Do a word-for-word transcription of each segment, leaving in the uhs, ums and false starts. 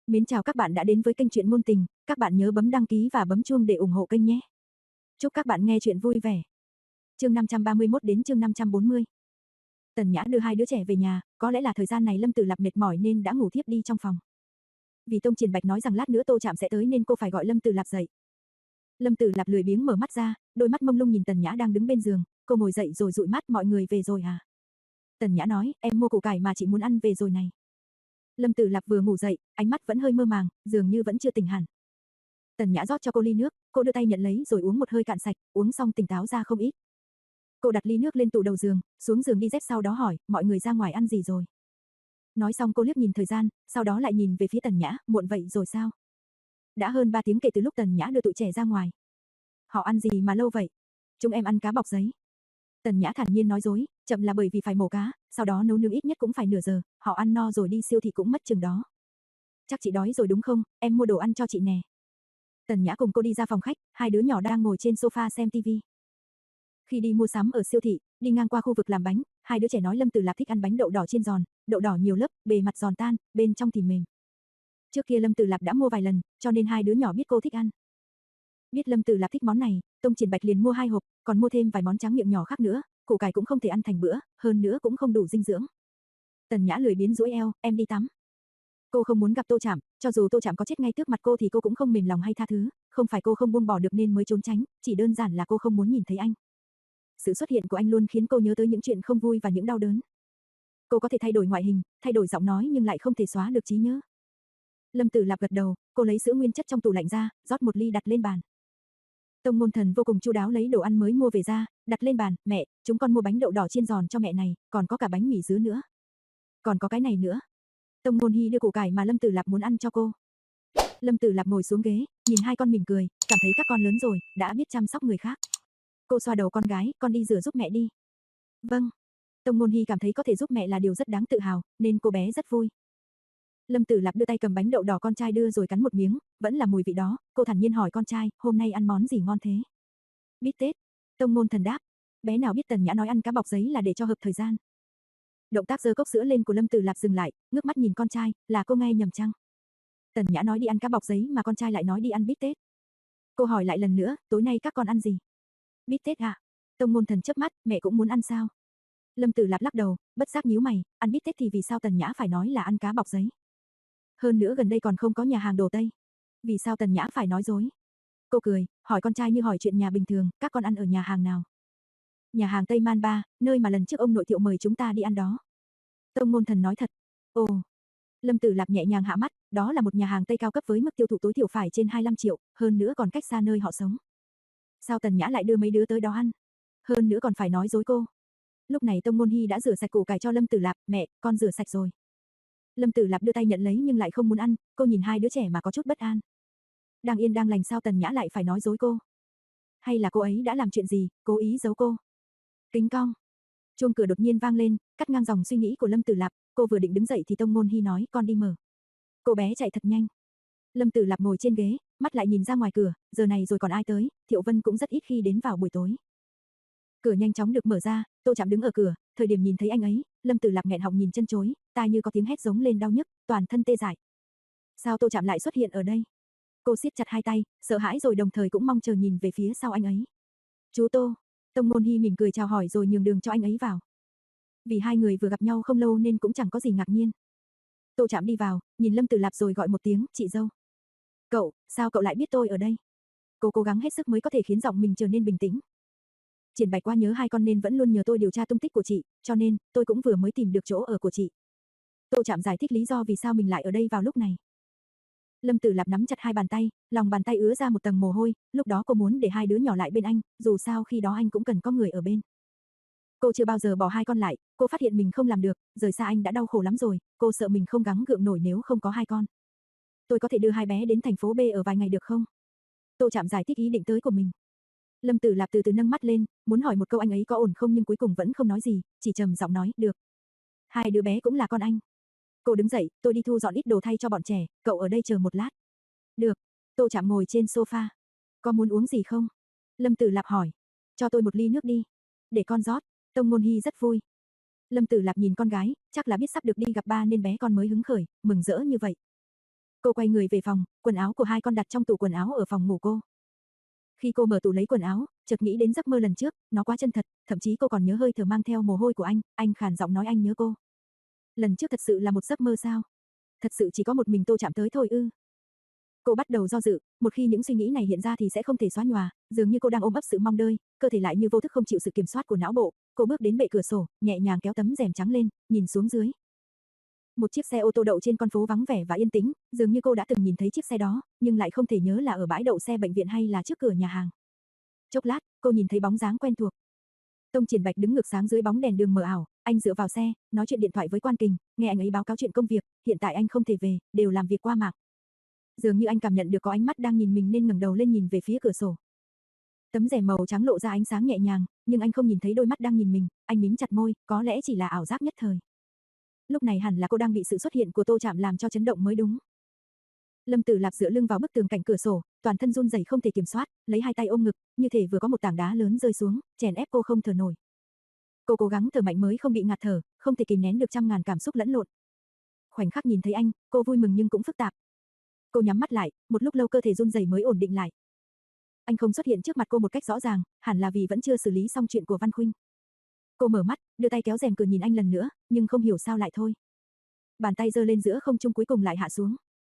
Mến chào các bạn đã đến với kênh Truyện Ngôn Tình, các bạn nhớ bấm đăng ký và bấm chuông để ủng hộ kênh nhé. Chúc các bạn nghe chuyện vui vẻ. Chương năm trăm ba mươi mốt đến chương năm trăm bốn mươi. Tần Nhã đưa hai đứa trẻ về nhà, có lẽ là thời gian này Lâm Tử Lạp mệt mỏi nên đã ngủ thiếp đi trong phòng. Vì Tông Triển Bạch nói rằng lát nữa Tô Trạm sẽ tới nên cô phải gọi Lâm Tử Lạp dậy. Lâm Tử Lạp lười biếng mở mắt ra, đôi mắt mông lung nhìn Tần Nhã đang đứng bên giường, cô ngồi dậy rồi dụi mắt, mọi người về rồi à? Tần Nhã nói, em mua củ cải mà chị muốn ăn về rồi này. Lâm Tử Lạp vừa ngủ dậy, ánh mắt vẫn hơi mơ màng, dường như vẫn chưa tỉnh hẳn. Tần Nhã rót cho cô ly nước, cô đưa tay nhận lấy rồi uống một hơi cạn sạch, uống xong tỉnh táo ra không ít. Cô đặt ly nước lên tủ đầu giường, xuống giường đi dép sau đó hỏi, mọi người ra ngoài ăn gì rồi? Nói xong cô liếc nhìn thời gian, sau đó lại nhìn về phía Tần Nhã, muộn vậy rồi sao? Đã hơn ba tiếng kể từ lúc Tần Nhã đưa tụi trẻ ra ngoài. Họ ăn gì mà lâu vậy? Chúng em ăn cá bọc giấy. Tần Nhã thản nhiên nói dối, chậm là bởi vì phải mổ cá, sau đó nấu nướng ít nhất cũng phải nửa giờ, họ ăn no rồi đi siêu thị cũng mất chừng đó. Chắc chị đói rồi đúng không, em mua đồ ăn cho chị nè. Tần Nhã cùng cô đi ra phòng khách, hai đứa nhỏ đang ngồi trên sofa xem tivi. Khi đi mua sắm ở siêu thị, đi ngang qua khu vực làm bánh, hai đứa trẻ nói Lâm Tử Lạp thích ăn bánh đậu đỏ chiên giòn, đậu đỏ nhiều lớp, bề mặt giòn tan, bên trong thì mềm. Trước kia Lâm Tử Lạp đã mua vài lần, cho nên hai đứa nhỏ biết cô thích ăn. Biết Lâm Tử Lạp thích món này, Tông Triển Bạch liền mua hai hộp, còn mua thêm vài món tráng miệng nhỏ khác nữa, củ cải cũng không thể ăn thành bữa, hơn nữa cũng không đủ dinh dưỡng. Tần Nhã lười biếng duỗi eo, em đi tắm. Cô không muốn gặp Tô Trạm, cho dù Tô Trạm có chết ngay trước mặt cô thì cô cũng không mềm lòng hay tha thứ, không phải cô không buông bỏ được nên mới trốn tránh, chỉ đơn giản là cô không muốn nhìn thấy anh. Sự xuất hiện của anh luôn khiến cô nhớ tới những chuyện không vui và những đau đớn. Cô có thể thay đổi ngoại hình, thay đổi giọng nói nhưng lại không thể xóa được trí nhớ. Lâm Tử Lạp gật đầu, cô lấy sữa nguyên chất trong tủ lạnh ra, rót một ly đặt lên bàn. Tông Ngôn Thần vô cùng chu đáo lấy đồ ăn mới mua về ra, đặt lên bàn, mẹ, chúng con mua bánh đậu đỏ chiên giòn cho mẹ này, còn có cả bánh mì dứa nữa. Còn có cái này nữa. Tông Ngôn Hi đưa củ cải mà Lâm Tử Lạp muốn ăn cho cô. Lâm Tử Lạp ngồi xuống ghế, nhìn hai con mỉm cười, cảm thấy các con lớn rồi, đã biết chăm sóc người khác. Cô xoa đầu con gái, con đi rửa giúp mẹ đi. Vâng. Tông Ngôn Hi cảm thấy có thể giúp mẹ là điều rất đáng tự hào, nên cô bé rất vui. Lâm Tử Lạp đưa tay cầm bánh đậu đỏ con trai đưa rồi cắn một miếng, vẫn là mùi vị đó, cô thản nhiên hỏi con trai, hôm nay ăn món gì ngon thế? Bít tết. Tông Ngôn Thần đáp, bé nào biết Tần Nhã nói ăn cá bọc giấy là để cho hợp thời gian. Động tác giơ cốc sữa lên của Lâm Tử Lạp dừng lại, ngước mắt nhìn con trai, là cô nghe nhầm chăng? Tần Nhã nói đi ăn cá bọc giấy mà con trai lại nói đi ăn bít tết. Cô hỏi lại lần nữa, tối nay các con ăn gì? Bít tết à? Tông Ngôn Thần chớp mắt, mẹ cũng muốn ăn sao? Lâm Tử Lạp lắc đầu, bất giác nhíu mày, ăn bít tết thì vì sao Tần Nhã phải nói là ăn cá bọc giấy? Hơn nữa gần đây còn không có nhà hàng đồ Tây. Vì sao Tần Nhã phải nói dối? Cô cười, hỏi con trai như hỏi chuyện nhà bình thường, các con ăn ở nhà hàng nào? Nhà hàng Tây Man Ba, nơi mà lần trước ông nội Thiệu mời chúng ta đi ăn đó. Tông Ngôn Thần nói thật. Ồ. Lâm Tử Lạp nhẹ nhàng hạ mắt, đó là một nhà hàng Tây cao cấp với mức tiêu thụ tối thiểu phải trên hai mươi lăm triệu, hơn nữa còn cách xa nơi họ sống. Sao Tần Nhã lại đưa mấy đứa tới đó ăn? Hơn nữa còn phải nói dối cô. Lúc này Tông Ngôn Hi đã rửa sạch củ cải cho Lâm Tử Lạp, mẹ, con rửa sạch rồi. Lâm Tử Lạp đưa tay nhận lấy nhưng lại không muốn ăn, cô nhìn hai đứa trẻ mà có chút bất an. Đang yên đang lành sao Tần Nhã lại phải nói dối cô? Hay là cô ấy đã làm chuyện gì, cố ý giấu cô? Kính cong. Chuông cửa đột nhiên vang lên, cắt ngang dòng suy nghĩ của Lâm Tử Lạp, cô vừa định đứng dậy thì Tông Ngôn Hi nói, con đi mở. Cô bé chạy thật nhanh. Lâm Tử Lạp ngồi trên ghế, mắt lại nhìn ra ngoài cửa, giờ này rồi còn ai tới, Thiệu Vân cũng rất ít khi đến vào buổi tối. Cửa nhanh chóng được mở ra, Tô Trạm đứng ở cửa, thời điểm nhìn thấy anh ấy, Lâm Tử Lạp nghẹn họng nhìn chân chối, tai như có tiếng hét giống lên đau nhức, toàn thân tê dại. Sao Tô Trạm lại xuất hiện ở đây? Cô siết chặt hai tay, sợ hãi rồi đồng thời cũng mong chờ nhìn về phía sau anh ấy. Chú Tô. Tông Ngôn Hi mỉm cười chào hỏi rồi nhường đường cho anh ấy vào. Vì hai người vừa gặp nhau không lâu nên cũng chẳng có gì ngạc nhiên. Tô Trạm đi vào, nhìn Lâm Tử Lạp rồi gọi một tiếng, chị dâu. Cậu, sao cậu lại biết tôi ở đây? Cô cố gắng hết sức mới có thể khiến giọng mình trở nên bình tĩnh. Triển Bạch qua nhớ hai con nên vẫn luôn nhờ tôi điều tra tung tích của chị, cho nên tôi cũng vừa mới tìm được chỗ ở của chị. Tô Trạm giải thích lý do vì sao mình lại ở đây vào lúc này. Lâm Tử Lạp nắm chặt hai bàn tay, lòng bàn tay ứa ra một tầng mồ hôi, lúc đó cô muốn để hai đứa nhỏ lại bên anh, dù sao khi đó anh cũng cần có người ở bên. Cô chưa bao giờ bỏ hai con lại, cô phát hiện mình không làm được, rời xa anh đã đau khổ lắm rồi, cô sợ mình không gắng gượng nổi nếu không có hai con. Tôi có thể đưa hai bé đến thành phố B ở vài ngày được không? Tô Trạm giải thích ý định tới của mình. Lâm Tử Lạp từ từ nâng mắt lên, muốn hỏi một câu anh ấy có ổn không nhưng cuối cùng vẫn không nói gì, chỉ trầm giọng nói, được. Hai đứa bé cũng là con anh. Cô đứng dậy, tôi đi thu dọn ít đồ thay cho bọn trẻ, cậu ở đây chờ một lát. Được. Tô Trạm ngồi trên sofa. Có muốn uống gì không? Lâm Tử Lạp hỏi. Cho tôi một ly nước đi. Để con rót. Tông Ngôn Hi rất vui. Lâm Tử Lạp nhìn con gái, chắc là biết sắp được đi gặp ba nên bé con mới hứng khởi, mừng rỡ như vậy. Cô quay người về phòng, quần áo của hai con đặt trong tủ quần áo ở phòng ngủ cô. Khi cô mở tủ lấy quần áo, chợt nghĩ đến giấc mơ lần trước, nó quá chân thật, thậm chí cô còn nhớ hơi thở mang theo mồ hôi của anh, anh khàn giọng nói anh nhớ cô. Lần trước thật sự là một giấc mơ sao? Thật sự chỉ có một mình Tô Chạm tới thôi ư? Cô bắt đầu do dự, một khi những suy nghĩ này hiện ra thì sẽ không thể xóa nhòa, dường như cô đang ôm ấp sự mong đợi, cơ thể lại như vô thức không chịu sự kiểm soát của não bộ. Cô bước đến bệ cửa sổ, nhẹ nhàng kéo tấm rèm trắng lên, nhìn xuống dưới. Một chiếc xe ô tô đậu trên con phố vắng vẻ và yên tĩnh, dường như cô đã từng nhìn thấy chiếc xe đó, nhưng lại không thể nhớ là ở bãi đậu xe bệnh viện hay là trước cửa nhà hàng. Chốc lát, cô nhìn thấy bóng dáng quen thuộc. Tông Triển Bạch đứng ngược sáng dưới bóng đèn đường mờ ảo, anh dựa vào xe, nói chuyện điện thoại với Quan Kình, nghe anh ấy báo cáo chuyện công việc, hiện tại anh không thể về, đều làm việc qua mạng. Dường như anh cảm nhận được có ánh mắt đang nhìn mình nên ngẩng đầu lên nhìn về phía cửa sổ. Tấm rèm màu trắng lộ ra ánh sáng nhẹ nhàng, nhưng anh không nhìn thấy đôi mắt đang nhìn mình, anh mím chặt môi, có lẽ chỉ là ảo giác nhất thời. Lúc này hẳn là cô đang bị sự xuất hiện của Tô Trạm làm cho chấn động mới đúng. Lâm Tử Lạp dựa lưng vào bức tường cạnh cửa sổ, toàn thân run rẩy không thể kiểm soát, lấy hai tay ôm ngực, như thể vừa có một tảng đá lớn rơi xuống, chèn ép cô không thở nổi. Cô cố gắng thở mạnh mới không bị ngạt thở, không thể kìm nén được trăm ngàn cảm xúc lẫn lộn. Khoảnh khắc nhìn thấy anh, cô vui mừng nhưng cũng phức tạp. Cô nhắm mắt lại, một lúc lâu cơ thể run rẩy mới ổn định lại. Anh không xuất hiện trước mặt cô một cách rõ ràng, hẳn là vì vẫn chưa xử lý xong chuyện của Văn Khuynh. Cô mở mắt, đưa tay kéo rèm cửa nhìn anh lần nữa, nhưng không hiểu sao lại thôi. Bàn tay giơ lên giữa không trung cuối cùng lại hạ xuống.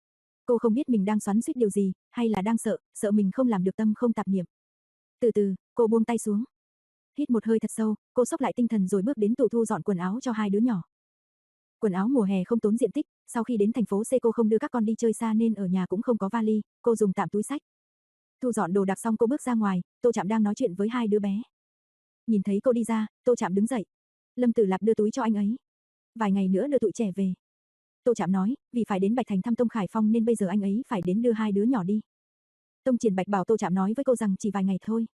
Cô không biết mình đang xoắn xuýt điều gì, hay là đang sợ, sợ mình không làm được tâm không tạp niệm. Từ từ, cô buông tay xuống. Hít một hơi thật sâu, cô xốc lại tinh thần rồi bước đến tủ thu dọn quần áo cho hai đứa nhỏ. Quần áo mùa hè không tốn diện tích, sau khi đến thành phố C cô không đưa các con đi chơi xa nên ở nhà cũng không có vali, cô dùng tạm túi xách. Thu dọn đồ đạc xong cô bước ra ngoài, Tô Trạm đang nói chuyện với hai đứa bé. Nhìn thấy cô đi ra, Tô Trạm đứng dậy. Lâm Tử Lạp đưa túi cho anh ấy. Vài ngày nữa đưa tụi trẻ về. Tô Trạm nói, vì phải đến Bạch Thành thăm Tông Khải Phong nên bây giờ anh ấy phải đến đưa hai đứa nhỏ đi. Tông Triển Bạch bảo Tô Trạm nói với cô rằng chỉ vài ngày thôi.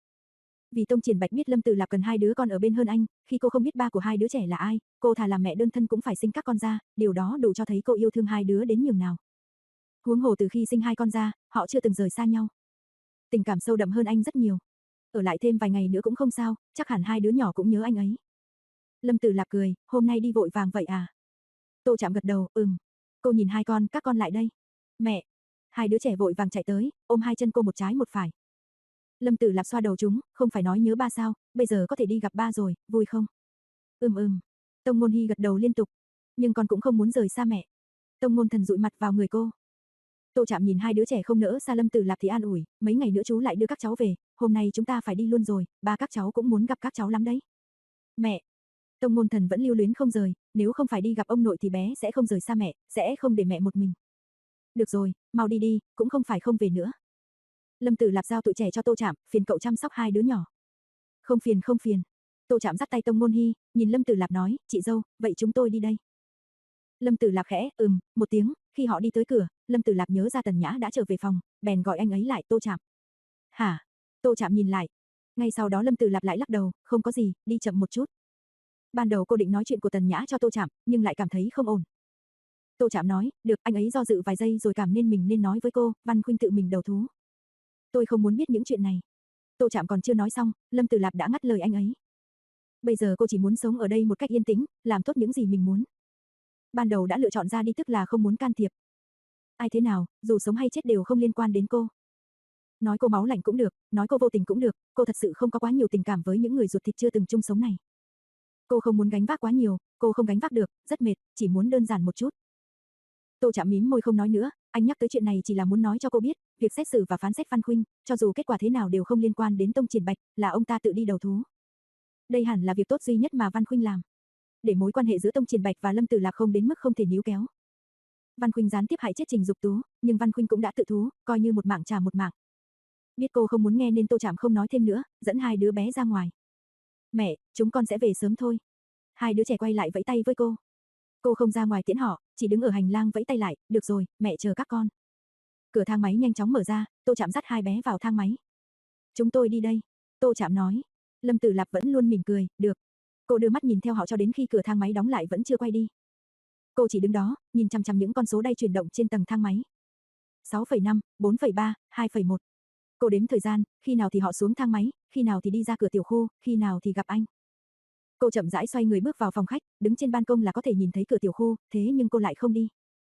Vì Tông Triển Bạch biết Lâm Tử Lạp cần hai đứa con ở bên hơn anh, khi cô không biết ba của hai đứa trẻ là ai, cô thà làm mẹ đơn thân cũng phải sinh các con ra, điều đó đủ cho thấy cô yêu thương hai đứa đến nhường nào. Huống hồ từ khi sinh hai con ra, họ chưa từng rời xa nhau. Tình cảm sâu đậm hơn anh rất nhiều. Ở lại thêm vài ngày nữa cũng không sao, chắc hẳn hai đứa nhỏ cũng nhớ anh ấy. Lâm Tử Lạp cười, hôm nay đi vội vàng vậy à? Tô Trạm gật đầu, ừm. Cô nhìn hai con, các con lại đây. Mẹ. Hai đứa trẻ vội vàng chạy tới, ôm hai chân cô một trái một phải. Lâm Tử Lạp xoa đầu chúng, không phải nói nhớ ba sao, bây giờ có thể đi gặp ba rồi, vui không? Ừm ừm. Tông Ngôn Hy gật đầu liên tục. Nhưng con cũng không muốn rời xa mẹ. Tông Ngôn Thần dụi mặt vào người cô. Tô Trạm nhìn hai đứa trẻ không nỡ xa Lâm Tử Lạp thì an ủi, mấy ngày nữa chú lại đưa các cháu về, hôm nay chúng ta phải đi luôn rồi, ba các cháu cũng muốn gặp các cháu lắm đấy. Mẹ. Tông Ngôn Thần vẫn lưu luyến không rời, nếu không phải đi gặp ông nội thì bé sẽ không rời xa mẹ, sẽ không để mẹ một mình. Được rồi, mau đi đi, cũng không phải không về nữa. Lâm Tử Lạp giao tụi trẻ cho Tô Trạm, phiền cậu chăm sóc hai đứa nhỏ. Không phiền không phiền. Tô Trạm dắt tay Tông Ngôn Hy, nhìn Lâm Tử Lạp nói, chị dâu, vậy chúng tôi đi đây. Lâm Tử Lạp khẽ, ừm, một tiếng, khi họ đi tới cửa, Lâm Tử Lạp nhớ ra Tần Nhã đã trở về phòng, bèn gọi anh ấy lại, Tô Trạm. Hả? Tô Trạm nhìn lại. Ngay sau đó Lâm Tử Lạp lại lắc đầu, không có gì, đi chậm một chút. Ban đầu cô định nói chuyện của Tần Nhã cho Tô Trạm, nhưng lại cảm thấy không ổn. Tô Trạm nói, được, anh ấy do dự vài giây rồi cảm nên mình nên nói với cô, Văn Khuynh tự mình đầu thú. Tôi không muốn biết những chuyện này. Tô Trạm còn chưa nói xong, Lâm Tử Lạp đã ngắt lời anh ấy. Bây giờ cô chỉ muốn sống ở đây một cách yên tĩnh, làm tốt những gì mình muốn. Ban đầu đã lựa chọn ra đi tức là không muốn can thiệp. Ai thế nào, dù sống hay chết đều không liên quan đến cô. Nói cô máu lạnh cũng được, nói cô vô tình cũng được, cô thật sự không có quá nhiều tình cảm với những người ruột thịt chưa từng chung sống này. Cô không muốn gánh vác quá nhiều, cô không gánh vác được, rất mệt, chỉ muốn đơn giản một chút. Tô Trạm mím môi không nói nữa, anh nhắc tới chuyện này chỉ là muốn nói cho cô biết, việc xét xử và phán xét Văn Khuynh, cho dù kết quả thế nào đều không liên quan đến Tông Triển Bạch, là ông ta tự đi đầu thú. Đây hẳn là việc tốt duy nhất mà Văn Khuynh làm. Để mối quan hệ giữa Tông Triển Bạch và Lâm Tử Lạp không đến mức không thể níu kéo. Văn Khuynh gián tiếp hại chết Trình Dục Tú, nhưng Văn Khuynh cũng đã tự thú, coi như một mạng trả một mạng. Biết cô không muốn nghe nên Tô Trạm không nói thêm nữa, dẫn hai đứa bé ra ngoài. Mẹ, chúng con sẽ về sớm thôi. Hai đứa trẻ quay lại vẫy tay với cô. Cô không ra ngoài tiễn họ, chỉ đứng ở hành lang vẫy tay lại, được rồi, mẹ chờ các con. Cửa thang máy nhanh chóng mở ra, Tô Trạm dắt hai bé vào thang máy. Chúng tôi đi đây. Tô Trạm nói. Lâm Tử Lạp vẫn luôn mỉm cười, được. Cô đưa mắt nhìn theo họ cho đến khi cửa thang máy đóng lại vẫn chưa quay đi. Cô chỉ đứng đó, nhìn chằm chằm những con số đay chuyển động trên tầng thang máy. sáu phẩy năm, bốn phẩy ba, hai phẩy một. Cô đếm thời gian, khi nào thì họ xuống thang máy, khi nào thì đi ra cửa tiểu khu, khi nào thì gặp anh. Cô chậm rãi xoay người bước vào phòng khách, đứng trên ban công là có thể nhìn thấy cửa tiểu khu, thế nhưng cô lại không đi.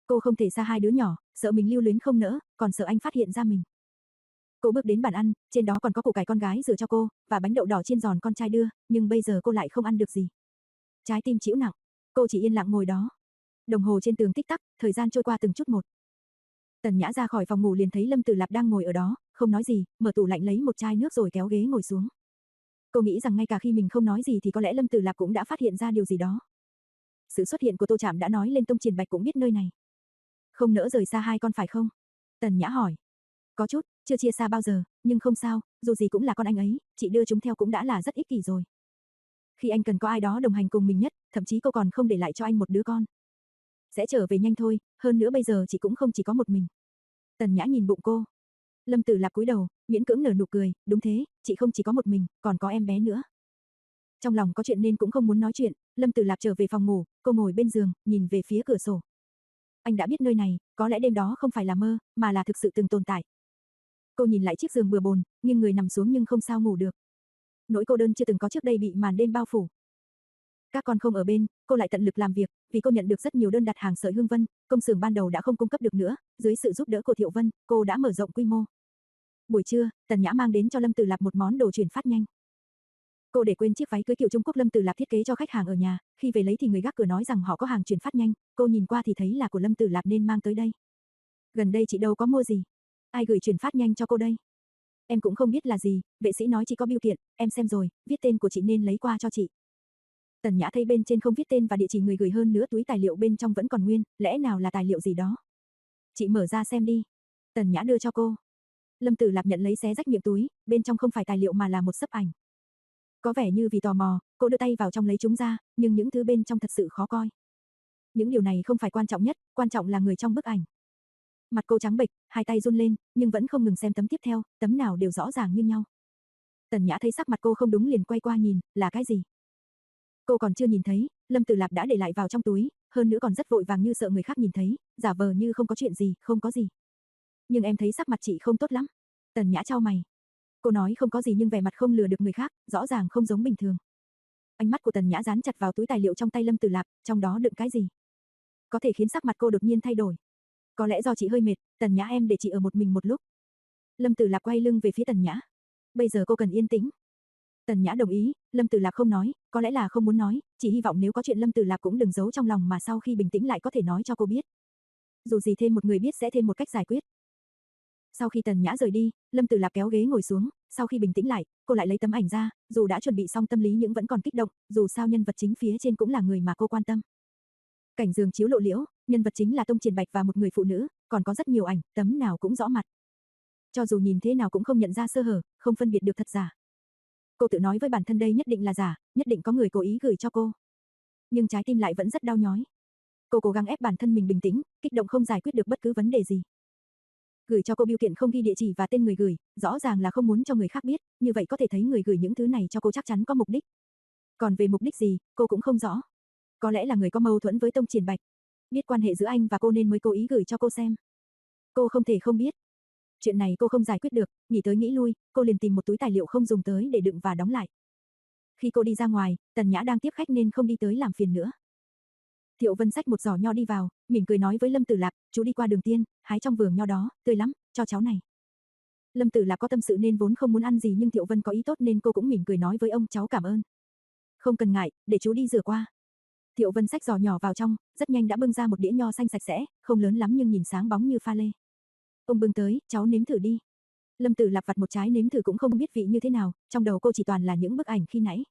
Cô không thể xa hai đứa nhỏ, sợ mình lưu luyến không nỡ, còn sợ anh phát hiện ra mình. Cô bước đến bàn ăn, trên đó còn có củ cải con gái rửa cho cô, và bánh đậu đỏ chiên giòn con trai đưa, nhưng bây giờ cô lại không ăn được gì. Trái tim chịu nặng, cô chỉ yên lặng ngồi đó. Đồng hồ trên tường tích tắc, thời gian trôi qua từng chút một. Tần Nhã ra khỏi phòng ngủ liền thấy Lâm Tử Lạp đang ngồi ở đó, không nói gì, mở tủ lạnh lấy một chai nước rồi kéo ghế ngồi xuống. Cô nghĩ rằng ngay cả khi mình không nói gì thì có lẽ Lâm Tử Lạp cũng đã phát hiện ra điều gì đó. Sự xuất hiện của Tô Trạm đã nói lên Tông Triển Bạch cũng biết nơi này. Không nỡ rời xa hai con phải không? Tần Nhã hỏi. Có chút, chưa chia xa bao giờ, nhưng không sao, dù gì cũng là con anh ấy, chị đưa chúng theo cũng đã là rất ích kỷ rồi. Khi anh cần có ai đó đồng hành cùng mình nhất, thậm chí cô còn không để lại cho anh một đứa con. Sẽ trở về nhanh thôi, hơn nữa bây giờ chị cũng không chỉ có một mình. Tần Nhã nhìn bụng cô. Lâm Tử Lạp cúi đầu, miễn cưỡng nở nụ cười, đúng thế, chị không chỉ có một mình, còn có em bé nữa. Trong lòng có chuyện nên cũng không muốn nói chuyện, Lâm Tử Lạp trở về phòng ngủ, cô ngồi bên giường, nhìn về phía cửa sổ. Anh đã biết nơi này, có lẽ đêm đó không phải là mơ, mà là thực sự từng tồn tại. Cô nhìn lại chiếc giường bừa bồn, nghiêng người nằm xuống nhưng không sao ngủ được. Nỗi cô đơn chưa từng có trước đây bị màn đêm bao phủ. Các con không ở bên, cô lại tận lực làm việc, vì cô nhận được rất nhiều đơn đặt hàng sợi Hương Vân, công xưởng ban đầu đã không cung cấp được nữa, dưới sự giúp đỡ của Thiệu Vân, cô đã mở rộng quy mô. Buổi trưa, Tần Nhã mang đến cho Lâm Tử Lạp một món đồ chuyển phát nhanh. Cô để quên chiếc váy cưới kiểu Trung Quốc Lâm Tử Lạp thiết kế cho khách hàng ở nhà, khi về lấy thì người gác cửa nói rằng họ có hàng chuyển phát nhanh, cô nhìn qua thì thấy là của Lâm Tử Lạp nên mang tới đây. Gần đây chị đâu có mua gì. Ai gửi chuyển phát nhanh cho cô đây? Em cũng không biết là gì, vệ sĩ nói chị có bưu kiện, em xem rồi, viết tên của chị nên lấy qua cho chị. Tần Nhã thấy bên trên không viết tên và địa chỉ người gửi hơn nữa túi tài liệu bên trong vẫn còn nguyên, lẽ nào là tài liệu gì đó. Chị mở ra xem đi. Tần Nhã đưa cho cô. Lâm Tử Lạp nhận lấy xé rách miệng túi, bên trong không phải tài liệu mà là một xấp ảnh. Có vẻ như vì tò mò, cô đưa tay vào trong lấy chúng ra, nhưng những thứ bên trong thật sự khó coi. Những điều này không phải quan trọng nhất, quan trọng là người trong bức ảnh. Mặt cô trắng bệch, hai tay run lên, nhưng vẫn không ngừng xem tấm tiếp theo, tấm nào đều rõ ràng như nhau. Tần Nhã thấy sắc mặt cô không đúng liền quay qua nhìn, là cái gì? Cô còn chưa nhìn thấy, Lâm Tử Lạp đã để lại vào trong túi, hơn nữa còn rất vội vàng như sợ người khác nhìn thấy, giả vờ như không có chuyện gì, không có gì. Nhưng em thấy sắc mặt chị không tốt lắm. Tần Nhã chau mày. Cô nói không có gì nhưng vẻ mặt không lừa được người khác, rõ ràng không giống bình thường. Ánh mắt của Tần Nhã dán chặt vào túi tài liệu trong tay Lâm Tử Lạp, trong đó đựng cái gì? Có thể khiến sắc mặt cô đột nhiên thay đổi. Có lẽ do chị hơi mệt, Tần Nhã em để chị ở một mình một lúc. Lâm Tử Lạp quay lưng về phía Tần Nhã. Bây giờ cô cần yên tĩnh. Tần Nhã đồng ý, Lâm Tử Lạp không nói, có lẽ là không muốn nói, chỉ hy vọng nếu có chuyện Lâm Tử Lạp cũng đừng giấu trong lòng mà sau khi bình tĩnh lại có thể nói cho cô biết. Dù gì thêm một người biết sẽ thêm một cách giải quyết. Sau khi Tần Nhã rời đi, Lâm Tử Lạp kéo ghế ngồi xuống, sau khi bình tĩnh lại, cô lại lấy tấm ảnh ra, dù đã chuẩn bị xong tâm lý nhưng vẫn còn kích động, dù sao nhân vật chính phía trên cũng là người mà cô quan tâm. Cảnh giường chiếu lộ liễu, nhân vật chính là Tông Triển Bạch và một người phụ nữ, còn có rất nhiều ảnh, tấm nào cũng rõ mặt. Cho dù nhìn thế nào cũng không nhận ra sơ hở, không phân biệt được thật giả. Cô tự nói với bản thân đây nhất định là giả, nhất định có người cố ý gửi cho cô. Nhưng trái tim lại vẫn rất đau nhói. Cô cố gắng ép bản thân mình bình tĩnh, kích động không giải quyết được bất cứ vấn đề gì. Gửi cho cô bưu kiện không ghi địa chỉ và tên người gửi, rõ ràng là không muốn cho người khác biết, như vậy có thể thấy người gửi những thứ này cho cô chắc chắn có mục đích. Còn về mục đích gì, cô cũng không rõ. Có lẽ là người có mâu thuẫn với Tông Triển Bạch. Biết quan hệ giữa anh và cô nên mới cố ý gửi cho cô xem. Cô không thể không biết. Chuyện này cô không giải quyết được, nghĩ tới nghĩ lui, cô liền tìm một túi tài liệu không dùng tới để đựng và đóng lại. Khi cô đi ra ngoài, Tần Nhã đang tiếp khách nên không đi tới làm phiền nữa. Thiệu Vân xách một giỏ nho đi vào, mỉm cười nói với Lâm Tử Lạp, chú đi qua đường tiên, hái trong vườn nho đó, tươi lắm, cho cháu này. Lâm Tử Lạp có tâm sự nên vốn không muốn ăn gì nhưng Thiệu Vân có ý tốt nên cô cũng mỉm cười nói với ông, cháu cảm ơn. Không cần ngại, để chú đi rửa qua. Thiệu Vân xách giỏ nhỏ vào trong, rất nhanh đã bưng ra một đĩa nho xanh sạch sẽ, không lớn lắm nhưng nhìn sáng bóng như pha lê. Ông bưng tới, cháu nếm thử đi. Lâm Tử Lạp vặt một trái nếm thử cũng không biết vị như thế nào, trong đầu cô chỉ toàn là những bức ảnh khi nãy.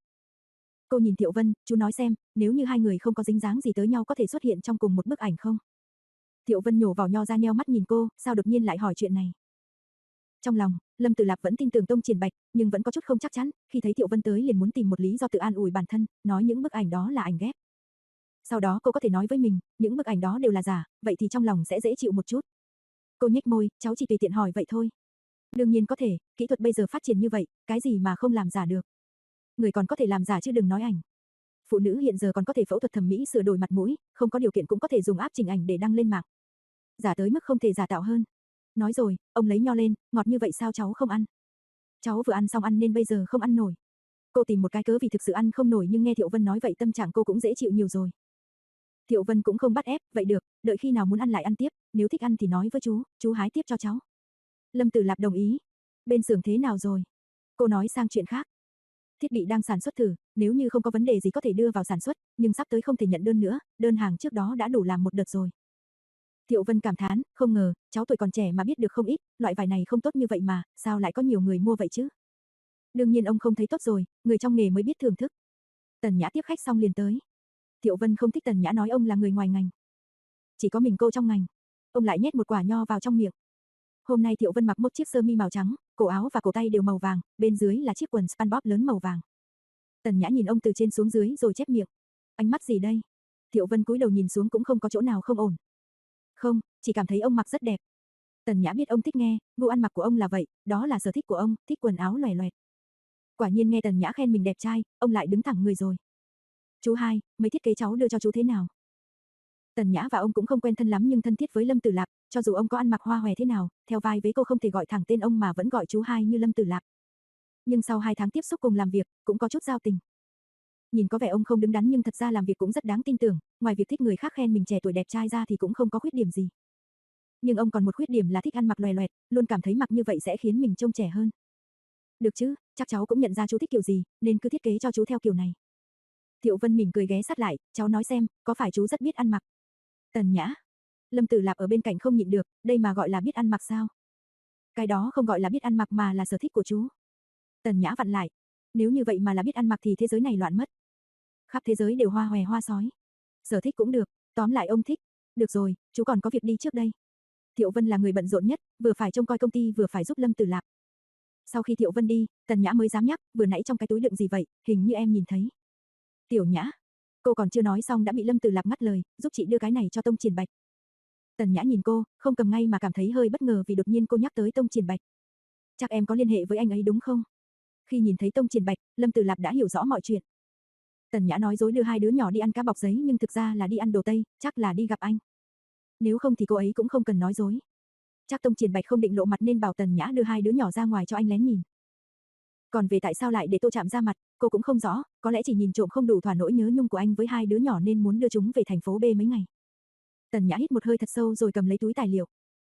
Cô nhìn Thiệu Vân, chú nói xem, nếu như hai người không có dính dáng gì tới nhau có thể xuất hiện trong cùng một bức ảnh không? Thiệu Vân nhổ vào nho ra nheo mắt nhìn cô, sao đột nhiên lại hỏi chuyện này? Trong lòng, Lâm Tử Lạp vẫn tin tưởng Tông Triển Bạch, nhưng vẫn có chút không chắc chắn, khi thấy Thiệu Vân tới liền muốn tìm một lý do tự an ủi bản thân, nói những bức ảnh đó là ảnh ghép. Sau đó cô có thể nói với mình, những bức ảnh đó đều là giả, vậy thì trong lòng sẽ dễ chịu một chút. Cô nhếch môi, cháu chỉ tùy tiện hỏi vậy thôi. Đương nhiên có thể, kỹ thuật bây giờ phát triển như vậy, cái gì mà không làm giả được. Người còn có thể làm giả chứ đừng nói ảnh. Phụ nữ hiện giờ còn có thể phẫu thuật thẩm mỹ sửa đổi mặt mũi, không có điều kiện cũng có thể dùng áp chỉnh ảnh để đăng lên mạng. Giả tới mức không thể giả tạo hơn. Nói rồi, ông lấy nho lên, ngọt như vậy sao cháu không ăn? Cháu vừa ăn xong ăn nên bây giờ không ăn nổi. Cô tìm một cái cớ vì thực sự ăn không nổi nhưng nghe Thiệu Vân nói vậy tâm trạng cô cũng dễ chịu nhiều rồi. Thiệu Vân cũng không bắt ép, vậy được, đợi khi nào muốn ăn lại ăn tiếp, nếu thích ăn thì nói với chú, chú hái tiếp cho cháu. Lâm Tử Lạp đồng ý. Bên xưởng thế nào rồi? Cô nói sang chuyện khác. Thiết bị đang sản xuất thử, nếu như không có vấn đề gì có thể đưa vào sản xuất, nhưng sắp tới không thể nhận đơn nữa, đơn hàng trước đó đã đủ làm một đợt rồi. Thiệu Vân cảm thán, không ngờ, cháu tuổi còn trẻ mà biết được không ít, loại vải này không tốt như vậy mà, sao lại có nhiều người mua vậy chứ? Đương nhiên ông không thấy tốt rồi, người trong nghề mới biết thưởng thức. Tần Nhã tiếp khách xong liền tới. Thiệu Vân không thích Tần Nhã nói ông là người ngoài ngành. Chỉ có mình cô trong ngành. Ông lại nhét một quả nho vào trong miệng. Hôm nay Thiệu Vân mặc một chiếc sơ mi màu trắng, cổ áo và cổ tay đều màu vàng, bên dưới là chiếc quần SpongeBob lớn màu vàng. Tần Nhã nhìn ông từ trên xuống dưới rồi chép miệng. Ánh mắt gì đây? Thiệu Vân cúi đầu nhìn xuống cũng không có chỗ nào không ổn. Không, chỉ cảm thấy ông mặc rất đẹp. Tần Nhã biết ông thích nghe, gu ăn mặc của ông là vậy, đó là sở thích của ông, thích quần áo loè loẹt. Quả nhiên nghe Tần Nhã khen mình đẹp trai, ông lại đứng thẳng người rồi. Chú hai, mấy thiết kế cháu đưa cho chú thế nào? Tần Nhã và ông cũng không quen thân lắm nhưng thân thiết với Lâm Tử Lạp, cho dù ông có ăn mặc hoa hòe thế nào, theo vai với cô không thể gọi thẳng tên ông mà vẫn gọi chú hai như Lâm Tử Lạp. Nhưng sau hai tháng tiếp xúc cùng làm việc, cũng có chút giao tình. Nhìn có vẻ ông không đứng đắn nhưng thật ra làm việc cũng rất đáng tin tưởng, ngoài việc thích người khác khen mình trẻ tuổi đẹp trai ra thì cũng không có khuyết điểm gì. Nhưng ông còn một khuyết điểm là thích ăn mặc loè loẹt, luôn cảm thấy mặc như vậy sẽ khiến mình trông trẻ hơn. Được chứ, chắc cháu cũng nhận ra chú thích kiểu gì, nên cứ thiết kế cho chú theo kiểu này. Thiệu Vân mỉm cười ghé sát lại, cháu nói xem, có phải chú rất biết ăn mặc? Tần Nhã. Lâm Tử Lạp ở bên cạnh không nhịn được, đây mà gọi là biết ăn mặc sao? Cái đó không gọi là biết ăn mặc mà là sở thích của chú. Tần Nhã vặn lại. Nếu như vậy mà là biết ăn mặc thì thế giới này loạn mất. Khắp thế giới đều hoa hòe hoa sói. Sở thích cũng được, tóm lại ông thích. Được rồi, chú còn có việc đi trước đây. Thiệu Vân là người bận rộn nhất, vừa phải trông coi công ty vừa phải giúp Lâm Tử Lạp. Sau khi Thiệu Vân đi, Tần Nhã mới dám nhắc, vừa nãy trong cái túi đựng gì vậy, hình như em nhìn thấy. Tiểu Nhã. Cô còn chưa nói xong đã bị Lâm Tử Lạp ngắt lời, giúp chị đưa cái này cho Tông Triển Bạch. Tần Nhã nhìn cô, không cầm ngay mà cảm thấy hơi bất ngờ vì đột nhiên cô nhắc tới Tông Triển Bạch. Chắc em có liên hệ với anh ấy đúng không? Khi nhìn thấy Tông Triển Bạch, Lâm Tử Lạp đã hiểu rõ mọi chuyện. Tần Nhã nói dối đưa hai đứa nhỏ đi ăn cá bọc giấy nhưng thực ra là đi ăn đồ Tây, chắc là đi gặp anh. Nếu không thì cô ấy cũng không cần nói dối. Chắc Tông Triển Bạch không định lộ mặt nên bảo Tần Nhã đưa hai đứa nhỏ ra ngoài cho anh lén nhìn. Còn về tại sao lại để Tô Trạm ra mặt, cô cũng không rõ, có lẽ chỉ nhìn trộm không đủ thỏa nỗi nhớ nhung của anh với hai đứa nhỏ nên muốn đưa chúng về thành phố B mấy ngày. Tần Nhã hít một hơi thật sâu rồi cầm lấy túi tài liệu.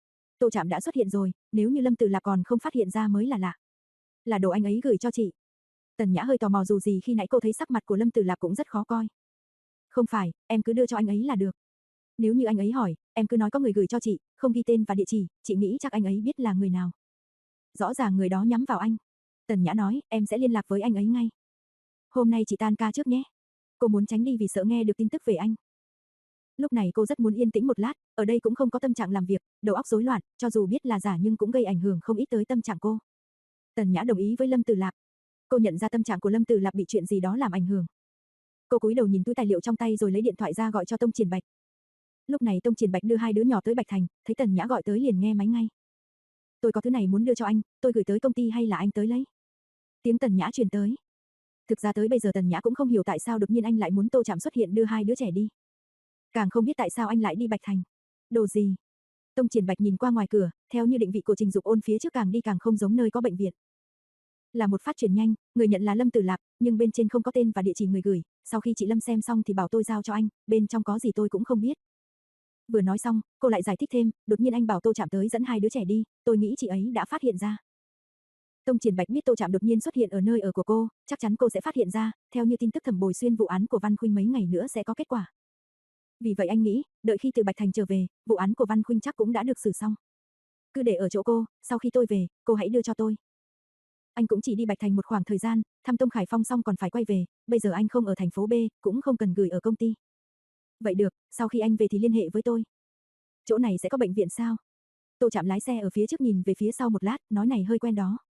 Tô Trạm đã xuất hiện rồi, nếu như Lâm Tử Lạp còn không phát hiện ra mới là lạ. Là đồ anh ấy gửi cho chị. Tần Nhã hơi tò mò dù gì khi nãy cô thấy sắc mặt của Lâm Tử Lạp cũng rất khó coi. Không phải, em cứ đưa cho anh ấy là được. Nếu như anh ấy hỏi, em cứ nói có người gửi cho chị, không ghi tên và địa chỉ, chị nghĩ chắc anh ấy biết là người nào. Rõ ràng người đó nhắm vào anh. Tần Nhã nói, em sẽ liên lạc với anh ấy ngay. Hôm nay chị tan ca trước nhé. Cô muốn tránh đi vì sợ nghe được tin tức về anh. Lúc này cô rất muốn yên tĩnh một lát, ở đây cũng không có tâm trạng làm việc, đầu óc rối loạn, cho dù biết là giả nhưng cũng gây ảnh hưởng không ít tới tâm trạng cô. Tần Nhã đồng ý với Lâm Tử Lạp. Cô nhận ra tâm trạng của Lâm Tử Lạp bị chuyện gì đó làm ảnh hưởng. Cô cúi đầu nhìn túi tài liệu trong tay rồi lấy điện thoại ra gọi cho Tông Triển Bạch. Lúc này Tông Triển Bạch đưa hai đứa nhỏ tới Bạch Thành, thấy Tần Nhã gọi tới liền nghe máy ngay. Tôi có thứ này muốn đưa cho anh, tôi gửi tới công ty hay là anh tới lấy? Tiếng Tần Nhã truyền tới. Thực ra tới bây giờ Tần Nhã cũng không hiểu tại sao đột nhiên anh lại muốn Tô Trạm xuất hiện đưa hai đứa trẻ đi. Càng không biết tại sao anh lại đi Bạch Thành. Đồ gì? Tông Triển Bạch nhìn qua ngoài cửa, theo như định vị của Trình Dục Ôn phía trước càng đi càng không giống nơi có bệnh viện. Là một phát chuyển nhanh, người nhận là Lâm Tử Lạp, nhưng bên trên không có tên và địa chỉ người gửi, sau khi chị Lâm xem xong thì bảo tôi giao cho anh, bên trong có gì tôi cũng không biết. Vừa nói xong, cô lại giải thích thêm, đột nhiên anh bảo Tô Trạm tới dẫn hai đứa trẻ đi, tôi nghĩ chị ấy đã phát hiện ra. Tông Triển Bạch biết Tô Trạm đột nhiên xuất hiện ở nơi ở của cô, chắc chắn cô sẽ phát hiện ra, theo như tin tức Thẩm Bồi Xuyên vụ án của Văn Khuynh mấy ngày nữa sẽ có kết quả. Vì vậy anh nghĩ, đợi khi từ Bạch Thành trở về, vụ án của Văn Khuynh chắc cũng đã được xử xong. Cứ để ở chỗ cô, sau khi tôi về, cô hãy đưa cho tôi. Anh cũng chỉ đi Bạch Thành một khoảng thời gian, thăm Tông Khải Phong xong còn phải quay về, bây giờ anh không ở thành phố B, cũng không cần gửi ở công ty. Vậy được, sau khi anh về thì liên hệ với tôi. Chỗ này sẽ có bệnh viện sao? Tô Trạm lái xe ở phía trước nhìn về phía sau một lát, nói này hơi quen đó.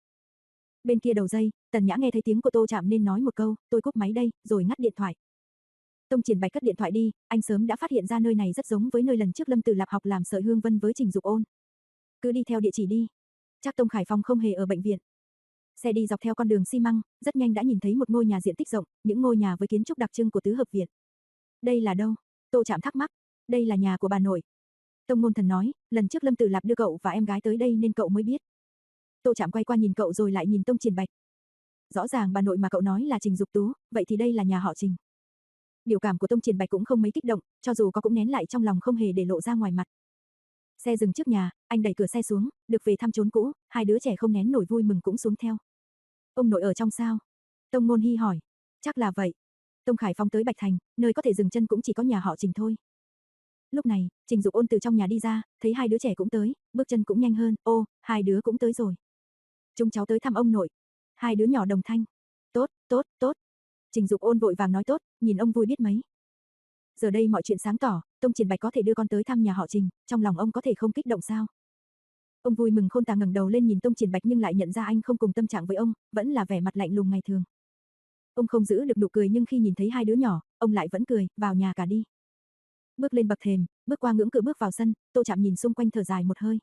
Bên kia đầu dây, Tần Nhã nghe thấy tiếng của Tô Trạm nên nói một câu, tôi cúp máy đây, rồi ngắt điện thoại. Tông Triển Bạch cất điện thoại đi, anh sớm đã phát hiện ra nơi này rất giống với nơi lần trước Lâm Tử Lạp học làm sợi hương vân với Trình Dục Ôn. Cứ đi theo địa chỉ đi. Chắc Tông Khải Phong không hề ở bệnh viện. Xe đi dọc theo con đường xi măng, rất nhanh đã nhìn thấy một ngôi nhà diện tích rộng, những ngôi nhà với kiến trúc đặc trưng của tứ hợp viện. Đây là đâu? Tô Trạm thắc mắc. Đây là nhà của bà nội. Tông Ngôn Thần nói, lần trước Lâm Tử Lạp đưa cậu và em gái tới đây nên cậu mới biết. Tô Trạm quay qua nhìn cậu rồi lại nhìn Tông Triển Bạch. Rõ ràng bà nội mà cậu nói là Trình Dục Tú, vậy thì đây là nhà họ Trình. Biểu cảm của Tông Triển Bạch cũng không mấy kích động, cho dù có cũng nén lại trong lòng không hề để lộ ra ngoài mặt. Xe dừng trước nhà, anh đẩy cửa xe xuống, được về thăm chốn cũ, hai đứa trẻ không nén nổi vui mừng cũng xuống theo. Ông nội ở trong sao? Tông Ngôn Hy hỏi. Chắc là vậy. Tông Khải Phong tới Bạch Thành, nơi có thể dừng chân cũng chỉ có nhà họ Trình thôi. Lúc này, Trình Dục Ôn từ trong nhà đi ra, thấy hai đứa trẻ cũng tới, bước chân cũng nhanh hơn, ô, hai đứa cũng tới rồi. Chúng cháu tới thăm ông nội. Hai đứa nhỏ đồng thanh. Tốt, tốt, tốt. Trình Dục Ôn vội vàng nói tốt, nhìn ông vui biết mấy. Giờ đây mọi chuyện sáng tỏ, Tông Triển Bạch có thể đưa con tới thăm nhà họ Trình, trong lòng ông có thể không kích động sao? Ông vui mừng khôn tả ngẩng đầu lên nhìn Tông Triển Bạch nhưng lại nhận ra anh không cùng tâm trạng với ông, vẫn là vẻ mặt lạnh lùng ngày thường. Ông không giữ được nụ cười nhưng khi nhìn thấy hai đứa nhỏ, ông lại vẫn cười, vào nhà cả đi. Bước lên bậc thềm, bước qua ngưỡng cửa bước vào sân, Tô Trạm nhìn xung quanh thở dài một hơi.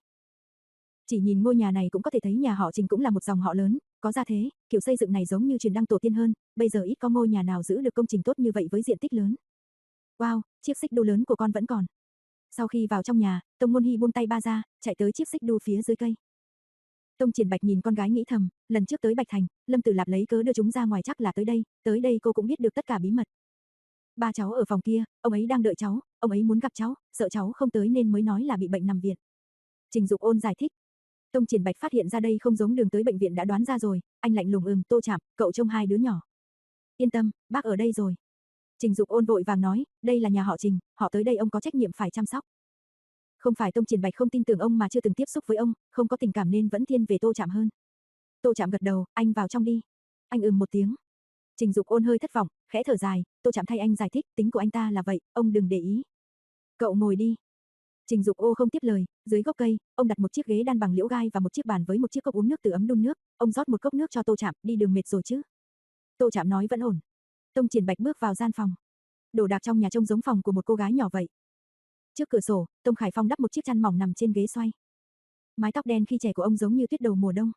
Chỉ nhìn ngôi nhà này cũng có thể thấy nhà họ Trình cũng là một dòng họ lớn, có gia thế, kiểu xây dựng này giống như truyền đăng tổ tiên hơn, bây giờ ít có ngôi nhà nào giữ được công trình tốt như vậy với diện tích lớn. Wow, chiếc xích đu lớn của con vẫn còn. Sau khi vào trong nhà, Tông Ngôn Hy buông tay ba ra, chạy tới chiếc xích đu phía dưới cây. Tông Triển Bạch nhìn con gái nghĩ thầm, lần trước tới Bạch Thành, Lâm Tử Lạp lấy cớ đưa chúng ra ngoài chắc là tới đây, tới đây cô cũng biết được tất cả bí mật. Ba cháu ở phòng kia, ông ấy đang đợi cháu, ông ấy muốn gặp cháu, sợ cháu không tới nên mới nói là bị bệnh nằm viện. Trình Dục Ôn giải thích. Tông Triển Bạch phát hiện ra đây không giống đường tới bệnh viện đã đoán ra rồi, anh lạnh lùng ừm, Tô Trạm, cậu trông hai đứa nhỏ. Yên tâm, bác ở đây rồi. Trình Dục Ôn vội vàng nói, đây là nhà họ Trình, họ tới đây ông có trách nhiệm phải chăm sóc. Không phải Tông Triển Bạch không tin tưởng ông mà chưa từng tiếp xúc với ông, không có tình cảm nên vẫn thiên về Tô Trạm hơn. Tô Trạm gật đầu, anh vào trong đi. Anh ừm một tiếng. Trình Dục Ôn hơi thất vọng, khẽ thở dài, Tô Trạm thay anh giải thích, tính của anh ta là vậy, ông đừng để ý. Cậu ngồi đi. Trình Dục Ô không tiếp lời, dưới gốc cây, ông đặt một chiếc ghế đan bằng liễu gai và một chiếc bàn với một chiếc cốc uống nước từ ấm đun nước, ông rót một cốc nước cho Tô Trạm, đi đường mệt rồi chứ? Tô Trạm nói vẫn ổn. Tông Triển Bạch bước vào gian phòng. Đồ đạc trong nhà trông giống phòng của một cô gái nhỏ vậy. Trước cửa sổ, Tông Khải Phong đắp một chiếc chăn mỏng nằm trên ghế xoay. Mái tóc đen khi trẻ của ông giống như tuyết đầu mùa đông.